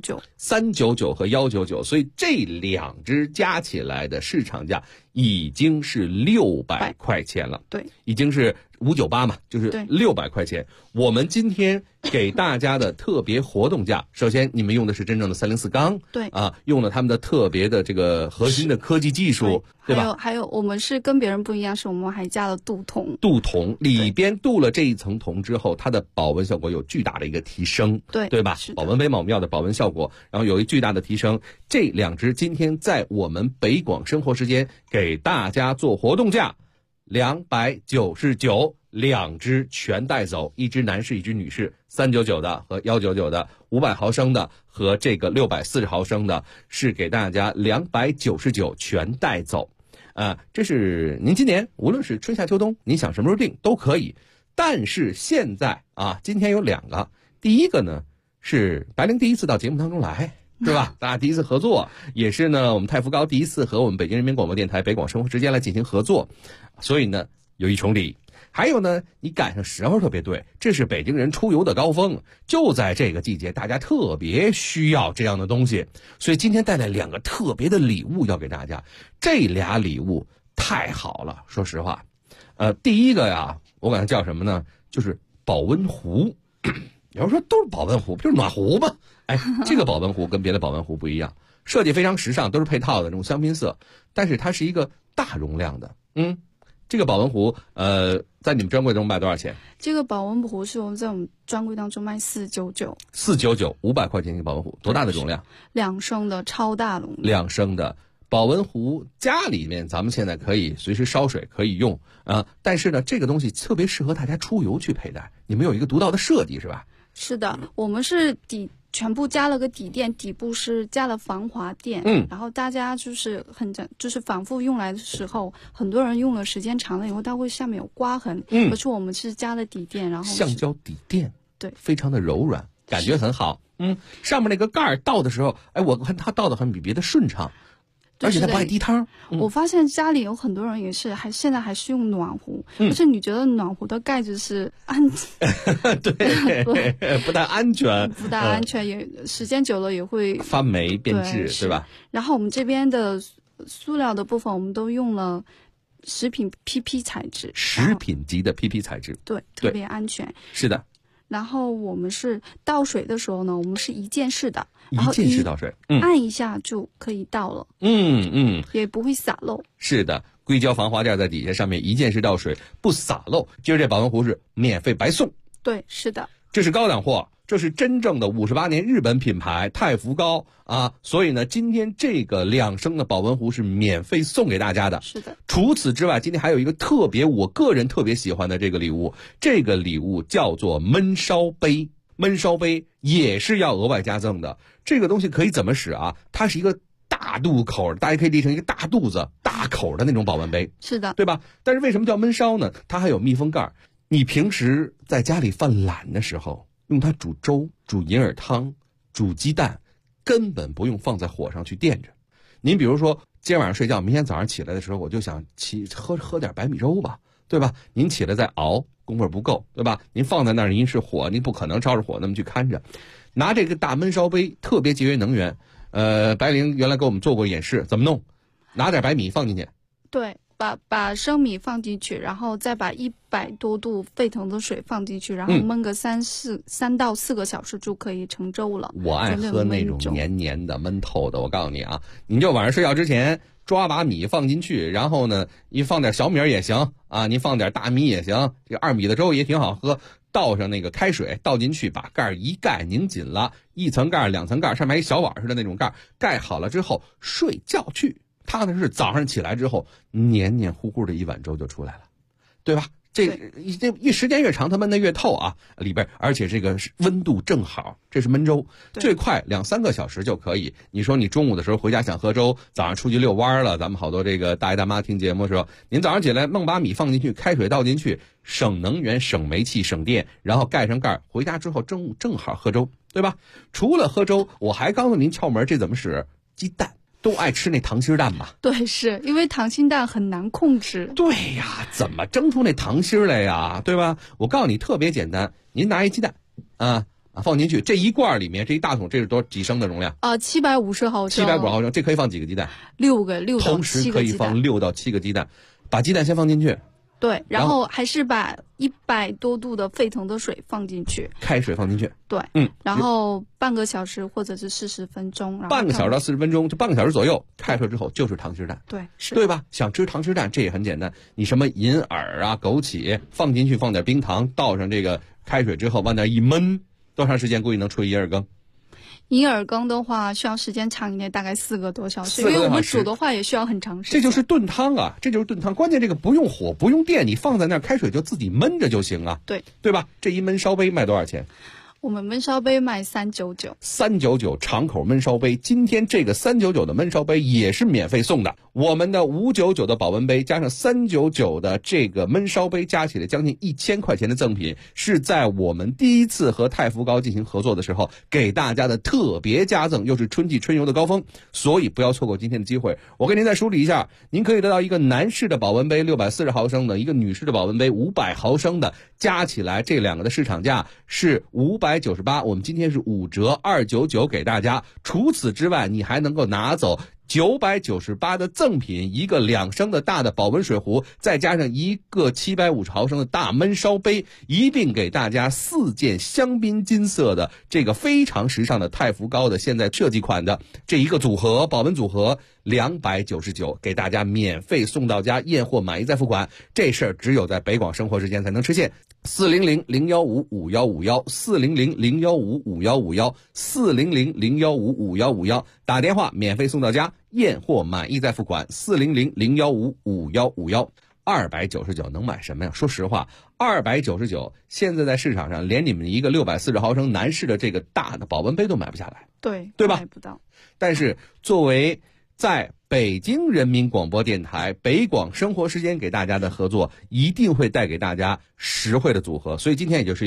O: 199，399
N: 和199，所以这2只加起来的市场价已经是600块钱了，
O: 对，
N: 已经是598嘛，就是600块钱。我们今天给大家的特别活动价，首先你们用的是真正的304钢，
O: 对
N: 用了他们的特别的这个核心的科技技术，对吧？
O: 还有我们是跟别人不一样，是我们还加了镀铜，
N: 里边镀了这一层铜之后，它的保温效果有巨大的一个提升，对吧？保温杯嘛，我们要的保温效果，然后有一巨大的提升。这2只今天在我们北广生活时间给大家做活动价，299，2只全带走，一只男士，一只女士，399的和199的，500毫升的和这个640毫升的，是给大家299全带走。这是您今年无论是春夏秋冬，您想什么时候订都可以。但是现在今天有2个，第一个呢是白灵第一次到节目当中来，是吧？大家第一次合作，也是呢我们太福膏第一次和我们北京人民广播电台北广生活时间来进行合作，所以呢有一重礼。还有呢，你赶上时候特别对，这是北京人出游的高峰，就在这个季节，大家特别需要这样的东西，所以今天带来2个特别的礼物要给大家。这俩礼物太好了，说实话，第一个呀，我管它叫什么呢？就是保温壶。有人说都是保温壶，不就是暖壶吗？这个保温壶跟别的保温壶不一样，设计非常时尚，都是配套的这种香槟色，但是它是一个大容量的。这个保温壶，在你们专柜中卖多少钱？
O: 这个保温壶是我们在我们专柜当中卖
N: 499，500块钱一个保温壶，多大的容量
O: ？2升的超大容量。
N: 2升的保温壶，家里面咱们现在可以随时烧水，可以用但是呢，这个东西特别适合大家出游去佩戴。你们有一个独到的设计，是吧？
O: 是的，我们是全部加了个底垫，底部是加了防滑垫，然后大家就是反复用来的时候，很多人用了时间长了以后，它会下面有刮痕，而且我们是加了底垫，然后
N: 橡胶底垫，
O: 对，
N: 非常的柔软， 感觉很好。上面那个盖儿倒的时候，哎，我看它倒的很比别的顺畅。而且它不爱滴汤。
O: 我发现家里有很多人也是，现在还是用暖壶，而且你觉得暖壶的盖子是
N: 对，不太安全，
O: 不太安全，也时间久了也会
N: 发霉变质，对吧？
O: 然后我们这边的塑料的部分，我们都用了食品 PP 材质，
N: 食品级的 PP 材质，
O: 对，特别安全。
N: 是的。
O: 然后我们是倒水的时候呢，我们是一键式的，
N: 一键式倒水，
O: 按一下就可以倒了，也不会洒漏。
N: 是的，硅胶防滑垫在底下，上面一键式倒水，不洒漏。今儿这保温壶是免费白送。
O: 对，是的，
N: 这是高档货，这是真正的58年日本品牌太福高啊，所以呢，今天这个2升的保温壶是免费送给大家的。
O: 是的。
N: 除此之外，今天还有一个我个人特别喜欢的这个礼物，这个礼物叫做焖烧杯。焖烧杯也是要额外加赠的。这个东西可以怎么使啊？它是一个大肚口，大家可以理成一个大肚子、大口的那种保温杯。
O: 是的，
N: 对吧？但是为什么叫焖烧呢？它还有密封盖。你平时在家里犯懒的时候，用它煮粥、煮银耳汤、煮鸡蛋，根本不用放在火上去垫着。您比如说，今天晚上睡觉，明天早上起来的时候，我就想喝点白米粥吧，对吧？您起来再熬，功夫不够，对吧？您放在那儿，您是火，您不可能照着火那么去看着。拿这个大焖烧杯，特别节约能源。白灵原来给我们做过演示，怎么弄？拿点白米放进去，
O: 对，把生米放进去，然后再把100多度沸腾的水放进去，然后焖个3到4个小时就可以成粥了。
N: 我爱喝那种黏黏的、焖透的。我告诉你啊，你就晚上睡觉之前抓把米放进去，然后呢，你放点小米也行啊，你放点大米也行，这个2米的粥也挺好喝。倒上那个开水，倒进去，把盖一盖，拧紧了，1层盖、2层盖，上面一小碗似的那种盖，盖好了之后睡觉去。踏踏实实早上起来之后，黏黏糊糊的一碗粥就出来了，对吧？这时间越长，它焖得越透啊，里边而且这个温度正好，这是焖粥，最快2-3个小时就可以。你说你中午的时候回家想喝粥，早上出去遛弯了，咱们好多这个大爷大妈听节目的时候，您早上起来弄把米放进去，开水倒进去，省能源、省煤气、省电，然后盖上盖，回家之后中午正好喝粥，对吧？除了喝粥，我还告诉您窍门，这怎么使？鸡蛋。都爱吃那溏心蛋吧？
O: 对，是因为溏心蛋很难控制。
N: 对呀，怎么蒸出那溏心来呀？对吧？我告诉你，特别简单，您拿一鸡蛋，放进去，这一罐里面这一大桶，这是几升的容量
O: ？750毫升。
N: 750毫升，这可以放几个鸡蛋
O: ？6到7个。
N: 同时可以放6到7个鸡蛋，把鸡蛋先放进去。
O: 对，然后还是把100多度的沸腾的水放进去，
N: 开水放进去，
O: 对，然后半个小时或者是40分钟，
N: 半个小时到40分钟，就半个小时左右，开出来之后就是溏心蛋，
O: 对，是，
N: 对吧？想吃溏心蛋，这也很简单，你什么银耳啊、枸杞放进去，放点冰糖，倒上这个开水之后，往那一焖，多长时间估计能出一银耳羹？
O: 银耳羹的话需要时间长一点，大概4个多小时，因为我们煮的话也需要很长时间。
N: 这就是炖汤啊，这就是炖汤。关键这个不用火，不用电，你放在那儿开水就自己焖着就行啊。对吧？这一焖烧杯卖多少钱？
O: 我们焖烧杯卖399。
N: 399长口焖烧杯，今天这个399的焖烧杯也是免费送的。我们的599的保温杯加上399的这个焖烧杯，加起来将近1000块钱的赠品，是在我们第一次和太福高进行合作的时候给大家的特别加赠，又是春季春游的高峰，所以不要错过今天的机会。我给您再梳理一下，您可以得到一个男士的保温杯640毫升的，一个女士的保温杯500毫升的，加起来这2个的市场价是598，我们今天是5折299给大家。除此之外，你还能够拿走998的赠品，一个2升的大的保温水壶，再加上一个750毫升的大焖烧杯，一并给大家4件香槟金色的这个非常时尚的太福高的现在设计款的这一个组合，保温组合299，给大家免费送到家，验货满意再付款。这事儿只有在北广生活时间才能实现。400-015-5151，400-015-5151，400-015-5151，打电话免费送到家，验货满意再付款。400-015-5151，299能买什么呀？说实话，299现在在市场上连你们一个640毫升男士的这个大的保温杯都买不下来，对吧？
O: 买不到。
N: 但是作为在北京人民广播电台北广生活时间给大家的合作，一定会带给大家实惠的组合。所以今天也就是一个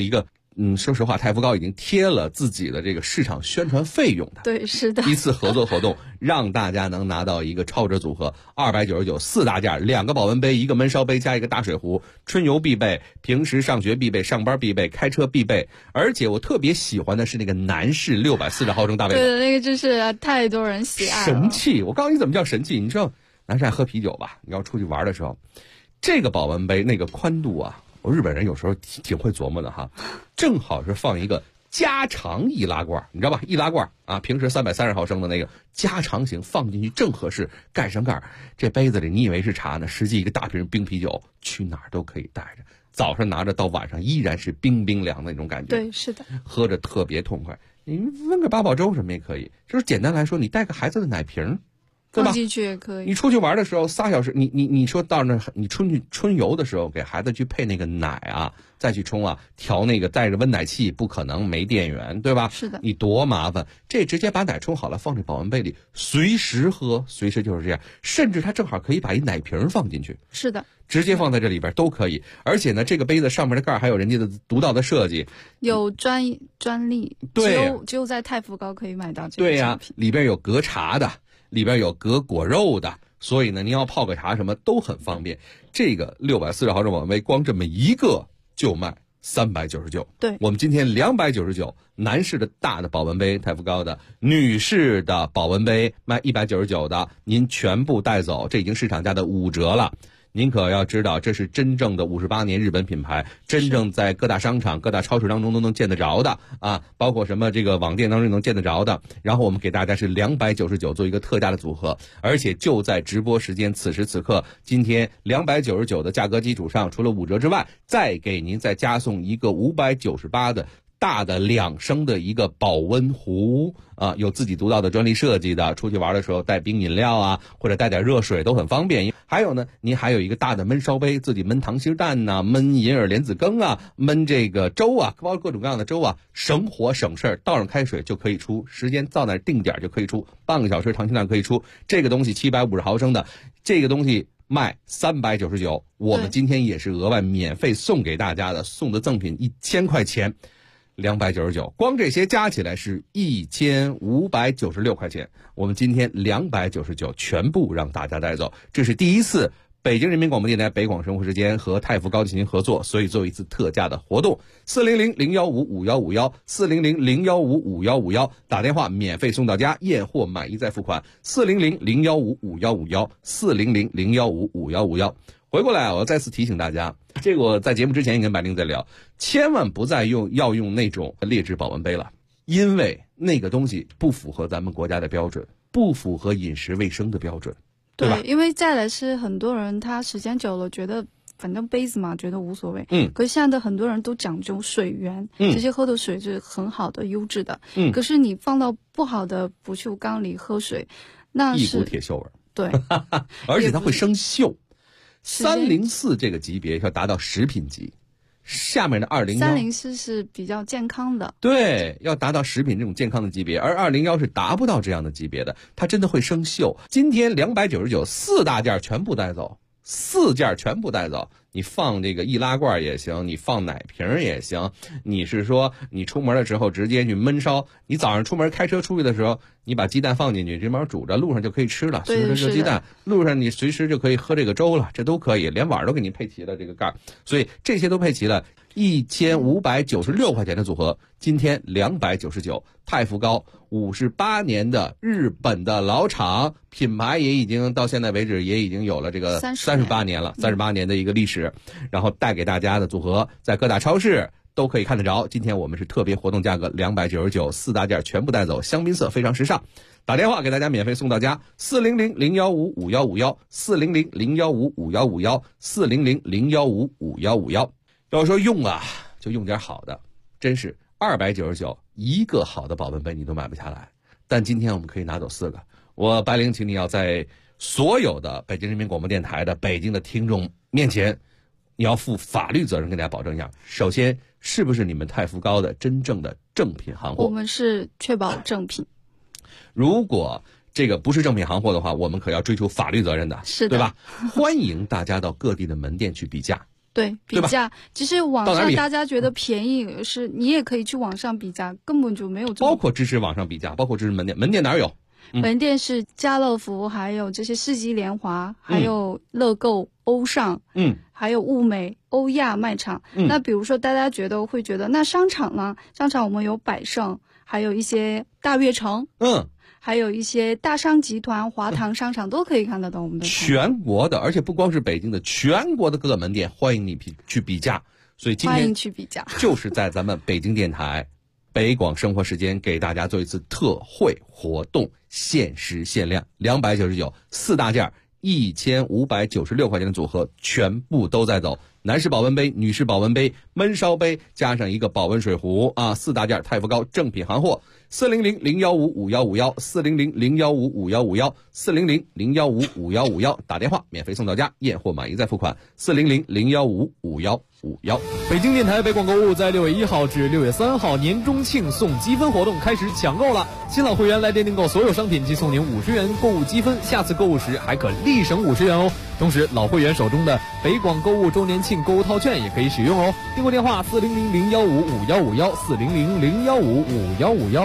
N: 说实话，太福高已经贴了自己的这个市场宣传费用的。
O: 对，是的。
N: 一次合作活动，让大家能拿到一个超值组合，299四大件，2个保温杯，1个焖烧杯加1个大水壶，春游必备，平时上学必备，上班必备，开车必备。而且我特别喜欢的是那个男士640毫升大杯。
O: 对的，那个就是太多人喜爱了。
N: 神器！我告诉你怎么叫神器，你知道男士爱喝啤酒吧？你要出去玩的时候，这个保温杯那个宽度啊。日本人有时候挺会琢磨的哈，正好是放一个加长易拉罐，你知道吧？易拉罐啊，平时330毫升的那个加长型放进去正合适，盖上盖。这杯子里你以为是茶呢，实际一个大瓶冰啤酒，去哪儿都可以带着，早上拿着到晚上依然是冰冰凉的那种感觉。
O: 对，是的，
N: 喝着特别痛快。你温个八宝粥什么也可以，就是简单来说，你带个孩子的奶瓶。对吧？
O: 放进去也可以。
N: 你出去玩的时候3小时，你说到那你春游的时候给孩子去配那个奶啊，再去冲啊，调那个带着温奶器，不可能没电源，对吧？
O: 是的。
N: 你多麻烦，这直接把奶冲好了放进保温杯里，随时喝，随时就是这样。甚至它正好可以把一奶瓶放进去。
O: 是的。
N: 直接放在这里边都可以。而且呢，这个杯子上面的盖还有人家的独到的设计，
O: 有专利，
N: 对，
O: 只有在太福高可以买到这个
N: 对
O: 产品。
N: 里边有隔茶的。里边有隔果肉的，所以呢，您要泡个茶什么都很方便。这个640毫升保温杯，光这么一个就卖399。
O: 对，
N: 我们今天299，男士的大的保温杯太福高的，女士的保温杯卖199的，您全部带走，这已经市场价的5折了。您可要知道，这是真正的58年日本品牌，真正在各大商场、各大超市当中都能见得着的啊，包括什么这个网店当中能见得着的。然后我们给大家是299做一个特价的组合，而且就在直播时间，此时此刻，今天299的价格基础上，除了5折之外，再给您再加送一个598的。大的2升的一个保温壶啊，有自己独到的专利设计的，出去玩的时候带冰饮料啊，或者带点热水都很方便。还有呢，您还有一个大的焖烧杯，自己焖溏心蛋呐、焖银耳莲子羹啊，焖这个粥啊，包括各种各样的粥啊，省火省事儿，倒上开水就可以出，时间到那儿定点就可以出，半个小时溏心蛋可以出。这个东西750毫升的，这个东西卖399，我们今天也是额外免费送给大家的，送的赠品1000块钱。299，光这些加起来是1596块钱。我们今天299全部让大家带走，这是第一次北京人民广播电台北广生活时间和太福高进行合作，所以做一次特价的活动。400-015-5151，400-015-5151，打电话免费送到家，验货满意再付款。400-015-5151，400-015-5151。回过来，我要再次提醒大家，这个我在节目之前也跟白玲在聊，千万不再要用那种劣质保温杯了，因为那个东西不符合咱们国家的标准，不符合饮食卫生的标准，对吧？
O: 因为再来是很多人他时间久了觉得反正杯子嘛，觉得无所谓。可是现在的很多人都讲究水源，这些喝的水是很好的、优质的。可是你放到不好的不锈钢里喝水，那是
N: 一股铁锈味。
O: 对，
N: 而且它会生锈。304这个级别要达到食品级，下面的
O: 201，304是比较健康的，
N: 对，要达到食品这种健康的级别，而201是达不到这样的级别的，它真的会生锈。今天299 4大件全部带走，4件全部带走。你放这个易拉罐也行，你放奶瓶也行，你是说你出门的时候直接去焖烧，你早上出门开车出去的时候，你把鸡蛋放进去，这边煮着，路上就可以吃了，随时热鸡蛋，路上你随时就可以喝这个粥了，这都可以，连碗都给你配齐了这个盖，所以这些都配齐了。1596块钱的组合，今天299，太福高58年的日本的老厂，品牌也已经到现在为止也已经有了这个38年了，38年的一个历史，然后带给大家的组合，在各大超市都可以看得着。今天我们是特别活动价格299， 4大件全部带走，香槟色非常时尚。打电话给大家免费送到家，400-015-5151， 400-015-5151， 400-015-5151。要说用啊，就用点好的，真是299一个好的保温杯你都买不下来，但今天我们可以拿走4个。我白玲请你要在所有的北京人民广播电台的北京的听众面前，你要负法律责任，跟大家保证一下。首先，是不是你们太福高的真正的正品行货？
O: 我们是确保正品。
N: 如果这个不是正品行货的话，我们可要追究法律责任的，
O: 是的，
N: 对吧？欢迎大家到各地的门店去比价。
O: 对，比价。其实网上大家觉得便宜，是你也可以去网上比价，根本就没有这么。
N: 包括支持网上比价，包括支持门店。门店哪儿有？
O: 门店是家乐福，还有这些世纪联华，还有乐购、欧尚，还有物美、欧亚卖场。那比如说大家会觉得那商场呢？商场我们有百盛，还有一些大悦城，还有一些大商集团、华堂商场都可以看得到我们的
N: 全国的，而且不光是北京的，全国的各个门店欢迎你去比价。所以今天
O: 欢迎去比价，
N: 就是在咱们北京电台北广生活时间给大家做一次特惠活动，限时限量299，四大件1596块钱的组合全部都在走。男士保温杯、女士保温杯、焖烧杯，加上一个保温水壶啊，四大件太福膏正品行货，400-015-5151，400-015-5151，400-015-5151，打电话免费送到家，验货满意再付款，400-015-5151。
J: 北京电台北广购物在6月1号至6月3号年中庆送积分活动开始抢购了，新老会员来电订购所有商品即送您50元购物积分，下次购物时还可立省50元哦。同时老会员手中的北广购物周年庆购物套券也可以使用哦。订购电话400-015-5151，400-015-5151。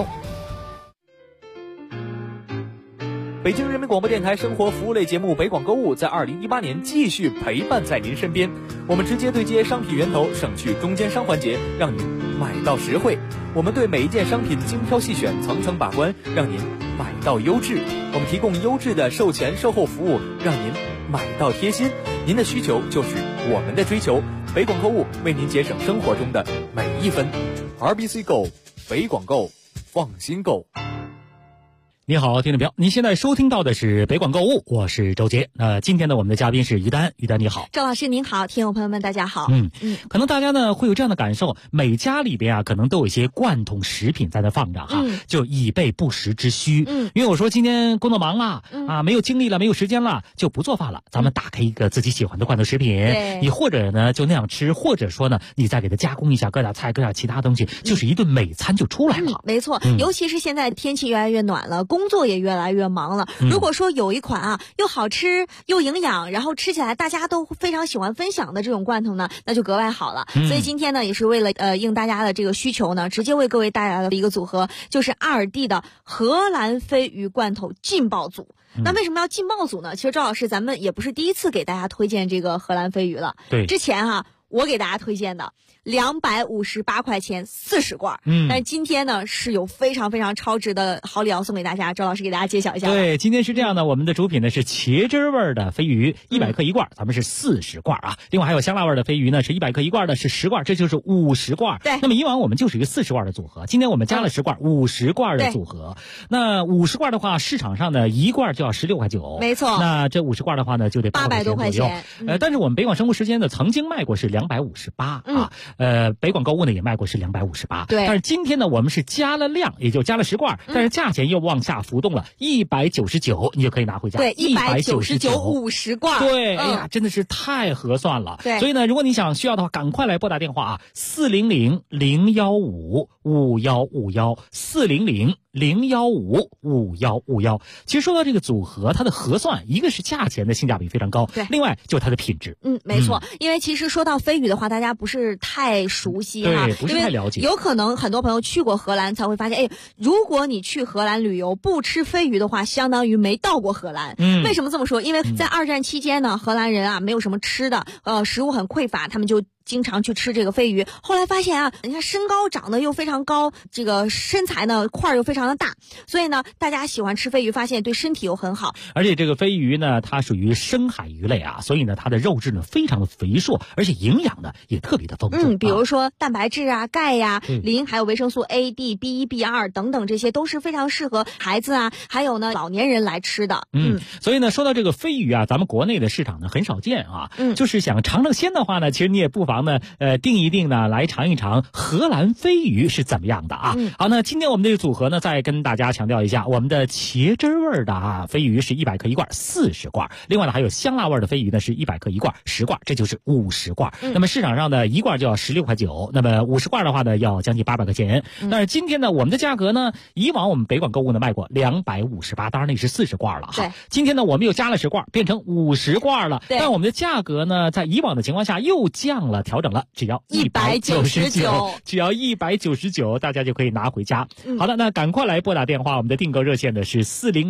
J: 北京人民广播电台生活服务类节目北广购物在2018年继续陪伴在您身边，我们直接对接商品源头，省去中间商环节，让您买到实惠。我们对每一件商品精挑细选，层层把关，让您买到优质。我们提供优质的售前售后服务，让您买到贴心。您的需求就是我们的追求，北广购物为您节省生活中的每一分。RBC Go， 北广购，放心购。
L: 你好，听众朋友，您现在收听到的是北广购物，我是周杰。今天呢，我们的嘉宾是于丹，于丹你好。
D: 周老师您好，听友朋友们大家好。
L: 可能大家呢会有这样的感受，每家里边啊可能都有一些罐头食品在那放着哈，就以备不时之需。因为我说今天工作忙了，没有精力了，没有时间了，就不做饭了，咱们打开一个自己喜欢的罐头食品，你或者呢就那样吃，或者说呢你再给它加工一下，搁点菜，搁点其他东西，就是一顿美餐就出来了。
D: 没错，尤其是现在天气越来越暖了，工作也越来越忙了。如果说有一款啊又好吃又营养，然后吃起来大家都非常喜欢分享的这种罐头呢，那就格外好了。所以今天呢也是为了应大家的这个需求呢，直接为各位带来了一个组合，就是阿尔蒂的荷兰飞鱼罐头劲爆组。那为什么要劲爆组呢？其实赵老师咱们也不是第一次给大家推荐这个荷兰飞鱼了。
L: 对，
D: 之前我给大家推荐的258块钱40罐，但是今天呢是有非常非常超值的好礼要送给大家，周老师给大家揭晓一下。
L: 对，今天是这样的，我们的主品呢是茄汁味的飞鱼，100克一罐，咱们是40罐啊。另外还有香辣味的飞鱼呢，是100克一罐的，是10罐，这就是50罐。
D: 对，
L: 那么以往我们就是一个40罐的组合，今天我们加了10罐，50罐的组合。那50罐的话，市场上呢一罐就要16块9，
D: 没错。
L: 那这50罐的话呢，就得
D: 800多块钱。
L: 但是我们北广生活时间呢，曾经卖过是258啊。北广购物呢也卖过是258，
D: 对。
L: 但是今天呢，我们是加了量，也就加了10罐，但是价钱又往下浮动了，199，你就可以拿回家。
D: 对，199 50罐。
L: 对，哎呀，真的是太合算了。
D: 对。
L: 所以呢，如果你想需要的话，赶快来拨打电话啊，400-015-5151，400-015-5151。其实说到这个组合，它的核算，一个是价钱的性价比非常高，
D: 对。
L: 另外就是它的品质。
D: 没错。因为其实说到飞鱼的话，大家不是太熟悉哈，
L: 对，不是太了解。
D: 有可能很多朋友去过荷兰才会发现，如果你去荷兰旅游不吃飞鱼的话，相当于没到过荷兰。为什么这么说？因为在2战期间呢，荷兰人啊没有什么吃的，食物很匮乏，他们就经常去吃这个飞鱼。后来发现啊，你看身高长得又非常高，这个身材呢块又非常的大，所以呢大家喜欢吃飞鱼，发现对身体又很好。
L: 而且这个飞鱼呢，它属于深海鱼类啊，所以呢它的肉质呢非常的肥硕，而且营养呢也特别的丰富。
D: 比如说蛋白质啊、钙呀、磷，还有维生素 A、D、B1、B2 等等，这些都是非常适合孩子啊，还有呢老年人来吃的。
L: 所以呢说到这个飞鱼啊，咱们国内的市场呢很少见啊。就是想尝尝鲜的话呢，其实你也不妨妨呢定一定呢，来尝一尝荷兰飞鱼是怎么样的啊。好，那今天我们这个组合呢，再跟大家强调一下，我们的茄汁味的飞鱼是100克一罐40罐，另外呢还有香辣味的飞鱼呢是100克一罐10罐，这就是50罐。那么市场上的一罐就要16.9块，那么50罐的话呢要将近800块钱。但是今天呢我们的价格呢，以往我们北广购物呢卖过258，当然那是40罐了哈。今天呢我们又加了10罐，变成50罐了。但我们的价格呢，在以往的情况下又降了，调整了，只要199，只要199，大家就可以拿回家。好的，那赶快来拨打电话，我们的订购热线呢是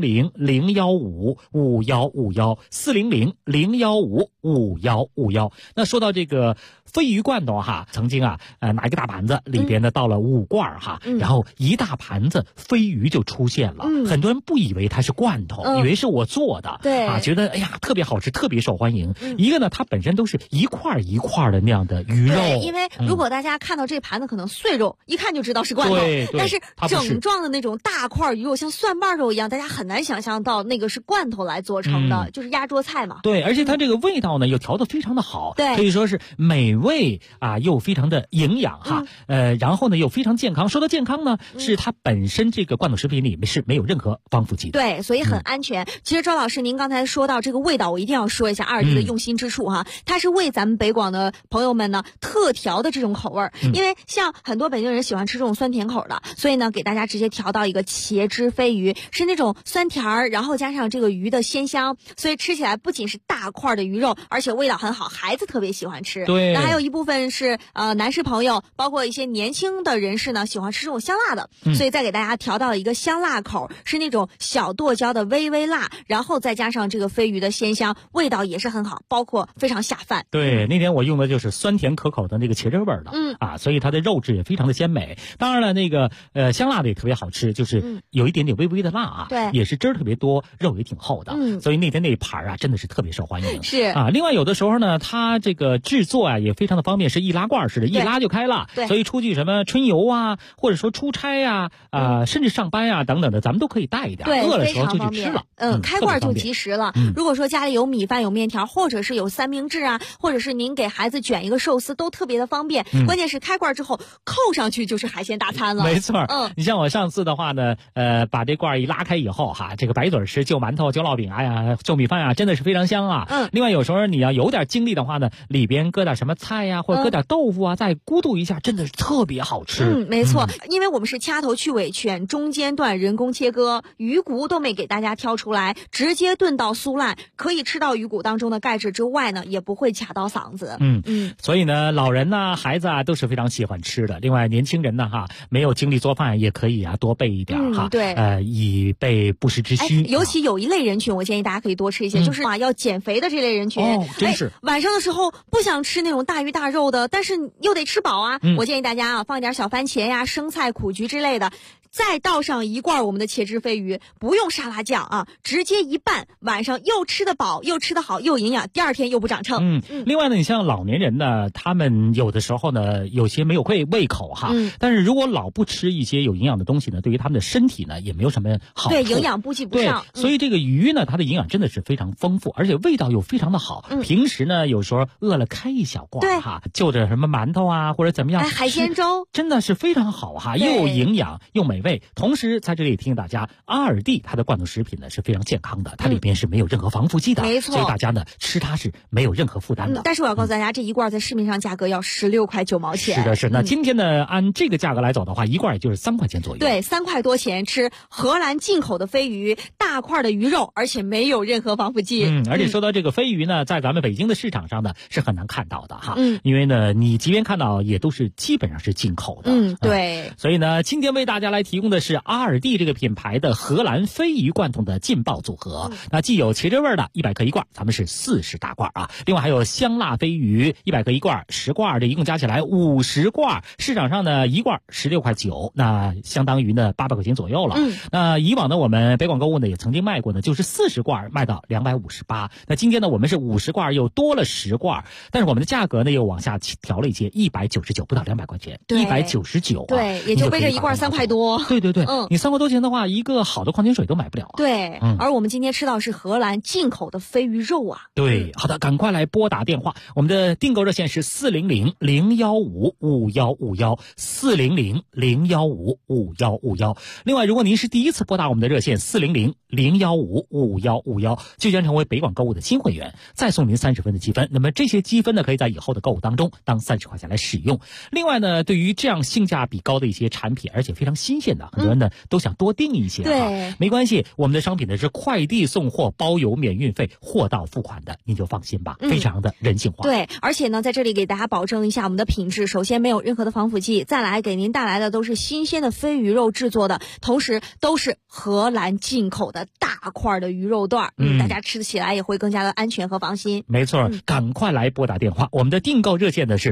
L: 400-015-5151，400-015-5151。那说到这个飞鱼罐头哈，曾经啊拿一个大盘子，里边呢倒了5罐哈，然后一大盘子飞鱼就出现了。很多人不以为它是罐头，以为是我做的，觉得哎呀特别好吃，特别受欢迎。一个呢，它本身都是一块一块的那样的鱼肉。
P: 对，因为如果大家看到这盘子可能碎肉，一看就知道是罐头，但是整状的那种大块鱼肉，像蒜瓣肉一样，大家很难想象到那个是罐头来做成的，就是压桌菜嘛。
L: 对，而且它这个味道呢又调得非常的好，可以说是美味啊，又非常的营养哈。然后呢又非常健康。说到健康呢，是它本身这个罐头食品里面是没有任何防腐剂的。
P: 对，所以很安全。其实赵老师您刚才说到这个味道，我一定要说一下2D的用心之处哈，它是为咱们北广的朋友们呢特调的这种口味，因为像很多北京人喜欢吃这种酸甜口的，所以呢给大家直接调到一个茄汁飞鱼，是那种酸甜儿，然后加上这个鱼的鲜香，所以吃起来不仅是大块的鱼肉，而且味道很好，孩子特别喜欢吃。
L: 对，
P: 那还有一部分是男士朋友，包括一些年轻的人士呢喜欢吃这种香辣的，所以再给大家调到了一个香辣口，是那种小剁椒的微微辣，然后再加上这个飞鱼的鲜香，味道也是很好，包括非常下饭。
L: 对，那天我用的就是酸甜可口的那个茄汁味的，所以它的肉质也非常的鲜美。当然了，那个香辣的也特别好吃，就是有一点点微微的辣啊，
P: 对，
L: 也是汁儿特别多，肉也挺厚的，所以那天那一盘啊真的是特别受欢迎。
P: 是
L: 啊，另外有的时候呢，它这个制作啊也非常的方便，是易拉罐式的，一拉就开了。
P: 对，
L: 所以出去什么春游啊，或者说出差啊，甚至上班啊等等的，咱们都可以带一点，饿的时候就去吃了。
P: 开罐就及时了。如果说家里有米饭有面条，或者是有三明治啊，或者是您给孩子卷一个寿司，都特别的方便。关键是开罐之后扣上去就是海鲜大餐了。
L: 没错。你像我上次的话呢，把这罐一拉开以后哈，这个白嘴吃就馒头就烙饼，哎呀就米饭啊，真的是非常香啊。另外有时候你要有点精力的话呢，里边搁点什么菜呀，或者搁点豆腐啊，再咕嘟一下，真的是特别好吃。
P: 没错，因为我们是掐头去尾，选中间段人工切割，鱼骨都没给大家挑出来，直接炖到酥烂，可以吃到鱼骨当中的钙质之外呢，也不会卡到嗓子。
L: 所以呢，老人呢、孩子啊都是非常喜欢吃的。另外，年轻人呢哈，没有精力做饭也可以啊，多备一点哈。
P: 对，
L: 以备不时之需。
P: 尤其有一类人群，我建议大家可以多吃一些，就是要减肥的这类人群。
L: 真是
P: 晚上的时候不想吃那种大鱼大肉的，但是又得吃饱啊。我建议大家啊，放一点小番茄呀、生菜、苦菊之类的。再倒上一罐我们的茄汁飞鱼，不用沙拉酱啊，直接一拌，晚上又吃得饱，又吃得好，又营养，第二天又不长秤。
L: 另外呢，你像老年人呢，他们有的时候呢，有些没有胃口哈，但是如果老不吃一些有营养的东西呢，对于他们的身体呢，也没有什么好处。
P: 对，营养补给不上。
L: 所以这个鱼呢，它的营养真的是非常丰富，而且味道又非常的好。平时呢，有时候饿了开一小罐哈，就着什么馒头啊，或者怎么样，
P: 海鲜粥
L: 真的是非常好哈，又营养又美味。同时在这里提醒大家，2D它的罐头食品呢是非常健康的，它里边是没有任何防腐剂的，
P: 没错，
L: 所以大家呢吃它是没有任何负担的。
P: 但是我要告诉大家，这一罐在市面上价格要16.9块钱。
L: 是的，是。那今天呢，按这个价格来走的话，一罐也就是3块钱左右。
P: 对，3块多钱吃荷兰进口的飞鱼，大块的鱼肉，而且没有任何防腐剂。
L: 而且说到这个飞鱼呢，在咱们北京的市场上呢是很难看到的哈。因为呢，你即便看到，也都是基本上是进口的。
P: 对。
L: 所以呢，今天为大家来提供的是2D这个品牌的荷兰飞鱼罐头的劲爆组合。那既有茄汁味的100克一罐，咱们是40大罐啊。另外还有香辣飞鱼100克一罐，10罐，这一共加起来50罐。市场上呢一罐16.9块，那相当于呢800块钱左右了。那以往呢我们北广购物呢也曾经卖过呢，就是40罐卖到258。那今天呢我们是50罐又多了10罐，但是我们的价格呢又往下调了一些，199，不到200块钱，199。
P: 对，也就背着一罐3块多。 多。
L: 对对对，你3块多钱的话，一个好的矿泉水都买不了啊。
P: 对，而我们今天吃到是荷兰进口的飞鱼肉啊。
L: 对，好的，赶快来拨打电话，我们的订购热线是400-015-5151，400-015-5151。另外，如果您是第一次拨打我们的热线400-015-5151，就将成为北广购物的新会员，再送您30分的积分。那么这些积分呢，可以在以后的购物当中当30块钱来使用。另外呢，对于这样性价比高的一些产品，而且非常新鲜的，很多人呢都想多订一些。
P: 对，
L: 没关系，我们的商品呢是快递送货，包邮免运费，货到付款的，您就放心吧，非常的人性化。
P: 对，而且呢，在这里给大家保证一下我们的品质，首先没有任何的防腐剂，再来给您带来的都是新鲜的飞鱼肉制作的，同时都是荷兰进口的大块的鱼肉段，大家吃起来也会更加的安全和放心。
L: 没错，赶快来拨打电话，我们的订购热线呢是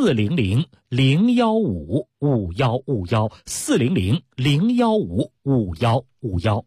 L: 400-015-5151，400-015-5151。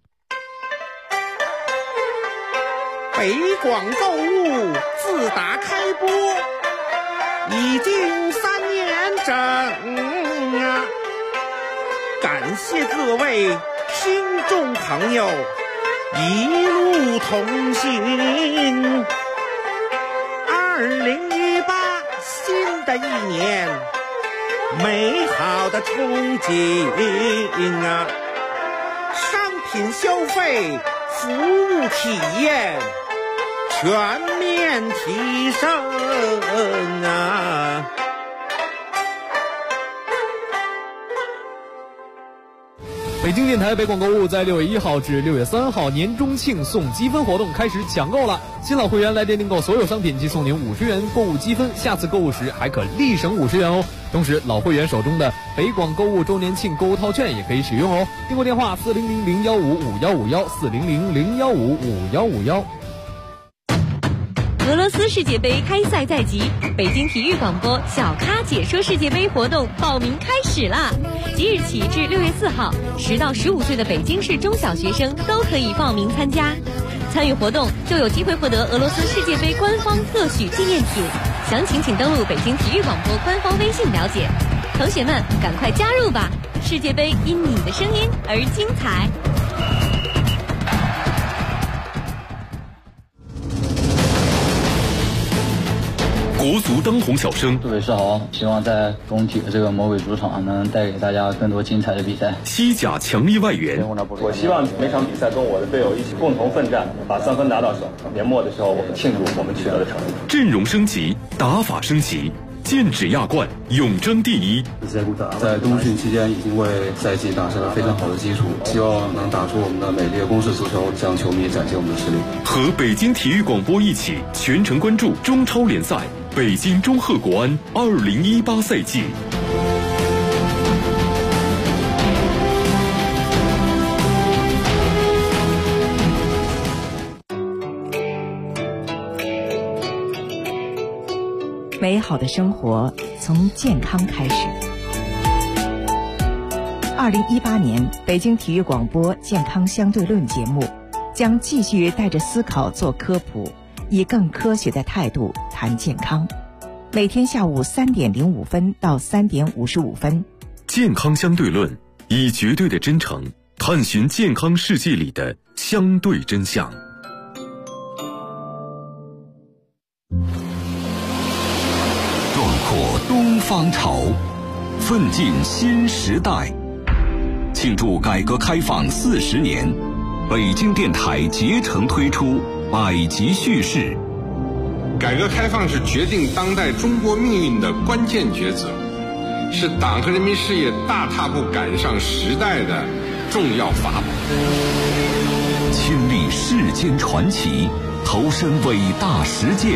K: 北广购物自打开播已经3年整啊，感谢各位听众朋友一路同行。2018新的一年，美好的憧憬啊，商品消费、服务体验全面提升啊！
J: 北京电台北广购物在6月1号至6月3号年中庆送积分活动开始抢购了，新老会员来电订购所有商品即送您50元购物积分，下次购物时还可立省50元哦。同时老会员手中的北广购物周年庆购物套券也可以使用哦。订购电话400-015-5151，400-015-5151。
E: 俄罗斯世界杯开赛在即，北京体育广播小咖解说世界杯活动报名开始啦！即日起至6月4号，10到15岁的北京市中小学生都可以报名参加。参与活动就有机会获得俄罗斯世界杯官方特许纪念品，详情请登录北京体育广播官方微信了解。同学们，赶快加入吧！世界杯因你的声音而精彩。
A: 国足当红小生，
Q: 各位是好，希望在工体的这个魔鬼主场能带给大家更多精彩的比赛。
A: 西甲强力外援，
R: 我希望每场比赛跟我的队友一起共同奋战，把3分拿到手。年末的时候，我们庆祝我们取得的成绩。
A: 阵容升级，打法升级，剑指亚冠，永争第一。
S: 在冬训期间已经为赛季打下了非常好的基础，希望能打出我们的美丽的攻势足球，向球迷展现我们的实力。
A: 和北京体育广播一起全程关注中超联赛。北京中赫国安2018赛季。
T: 美好的生活从健康开始。2018年北京体育广播健康相对论节目将继续带着思考做科普，以更科学的态度谈健康。每天下午3点05分到3点55分。
A: 健康相对论，以绝对的真诚探寻健康世界里的相对真相。
U: 壮阔东方潮，奋进新时代。庆祝改革开放40年，北京电台竭诚推出百集叙事。
V: 改革开放是决定当代中国命运的关键抉择，是党和人民事业大踏步赶上时代的重要法宝。
U: 亲历世间传奇，投身伟大实践，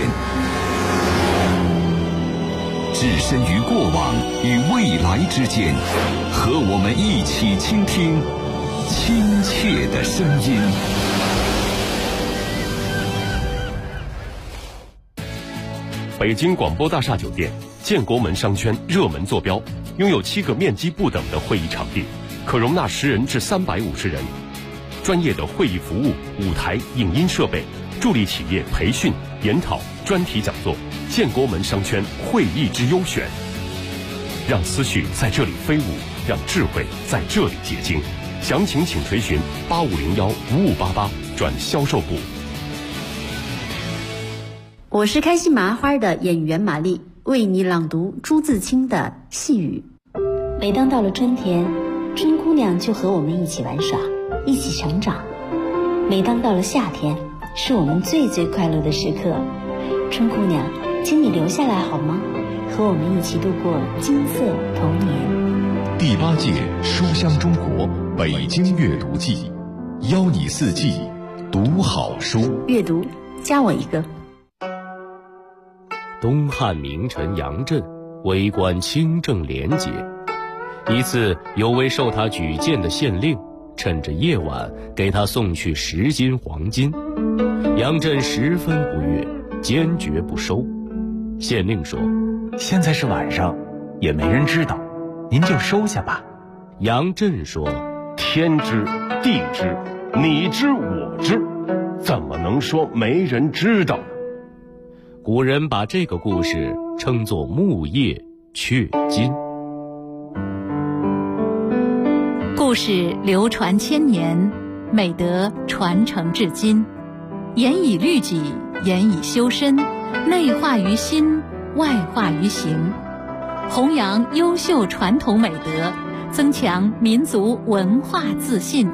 U: 置身于过往与未来之间，和我们一起倾听亲切的声音。
A: 北京广播大厦酒店建国门商圈热门坐标，拥有7个面积不等的会议场地，可容纳10人至350人。专业的会议服务、舞台、影音设备，助力企业培训、研讨、专题讲座。建国门商圈会议之优选，让思绪在这里飞舞， 让智慧在这里结晶。详情请垂询8501-5588转销售部。
B: 我是开心麻花的演员玛丽，为你朗读朱自清的细雨。
C: 每当到了春天，春姑娘就和我们一起玩耍，一起成长。每当到了夏天，是我们最最快乐的时刻。春姑娘，请你留下来好吗？和我们一起度过金色童年。
U: 第8届书香中国北京阅读季，邀你四季读好书。
B: 阅读，加我一个。
W: 东汉名臣杨震为官清正廉洁，一次有位受他举荐的县令趁着夜晚给他送去10斤黄金，杨震十分不悦，坚决不收。县令说：
X: 现在是晚上，也没人知道，您就收下吧。
W: 杨震说：
A: 天知地知，你知我知，怎么能说没人知道呢？
W: 古人把这个故事称作木叶雀金。
Y: 故事流传千年，美德传承至今，严以律己，严以修身，内化于心，外化于行，弘扬优秀传统美德，增强民族文化自信，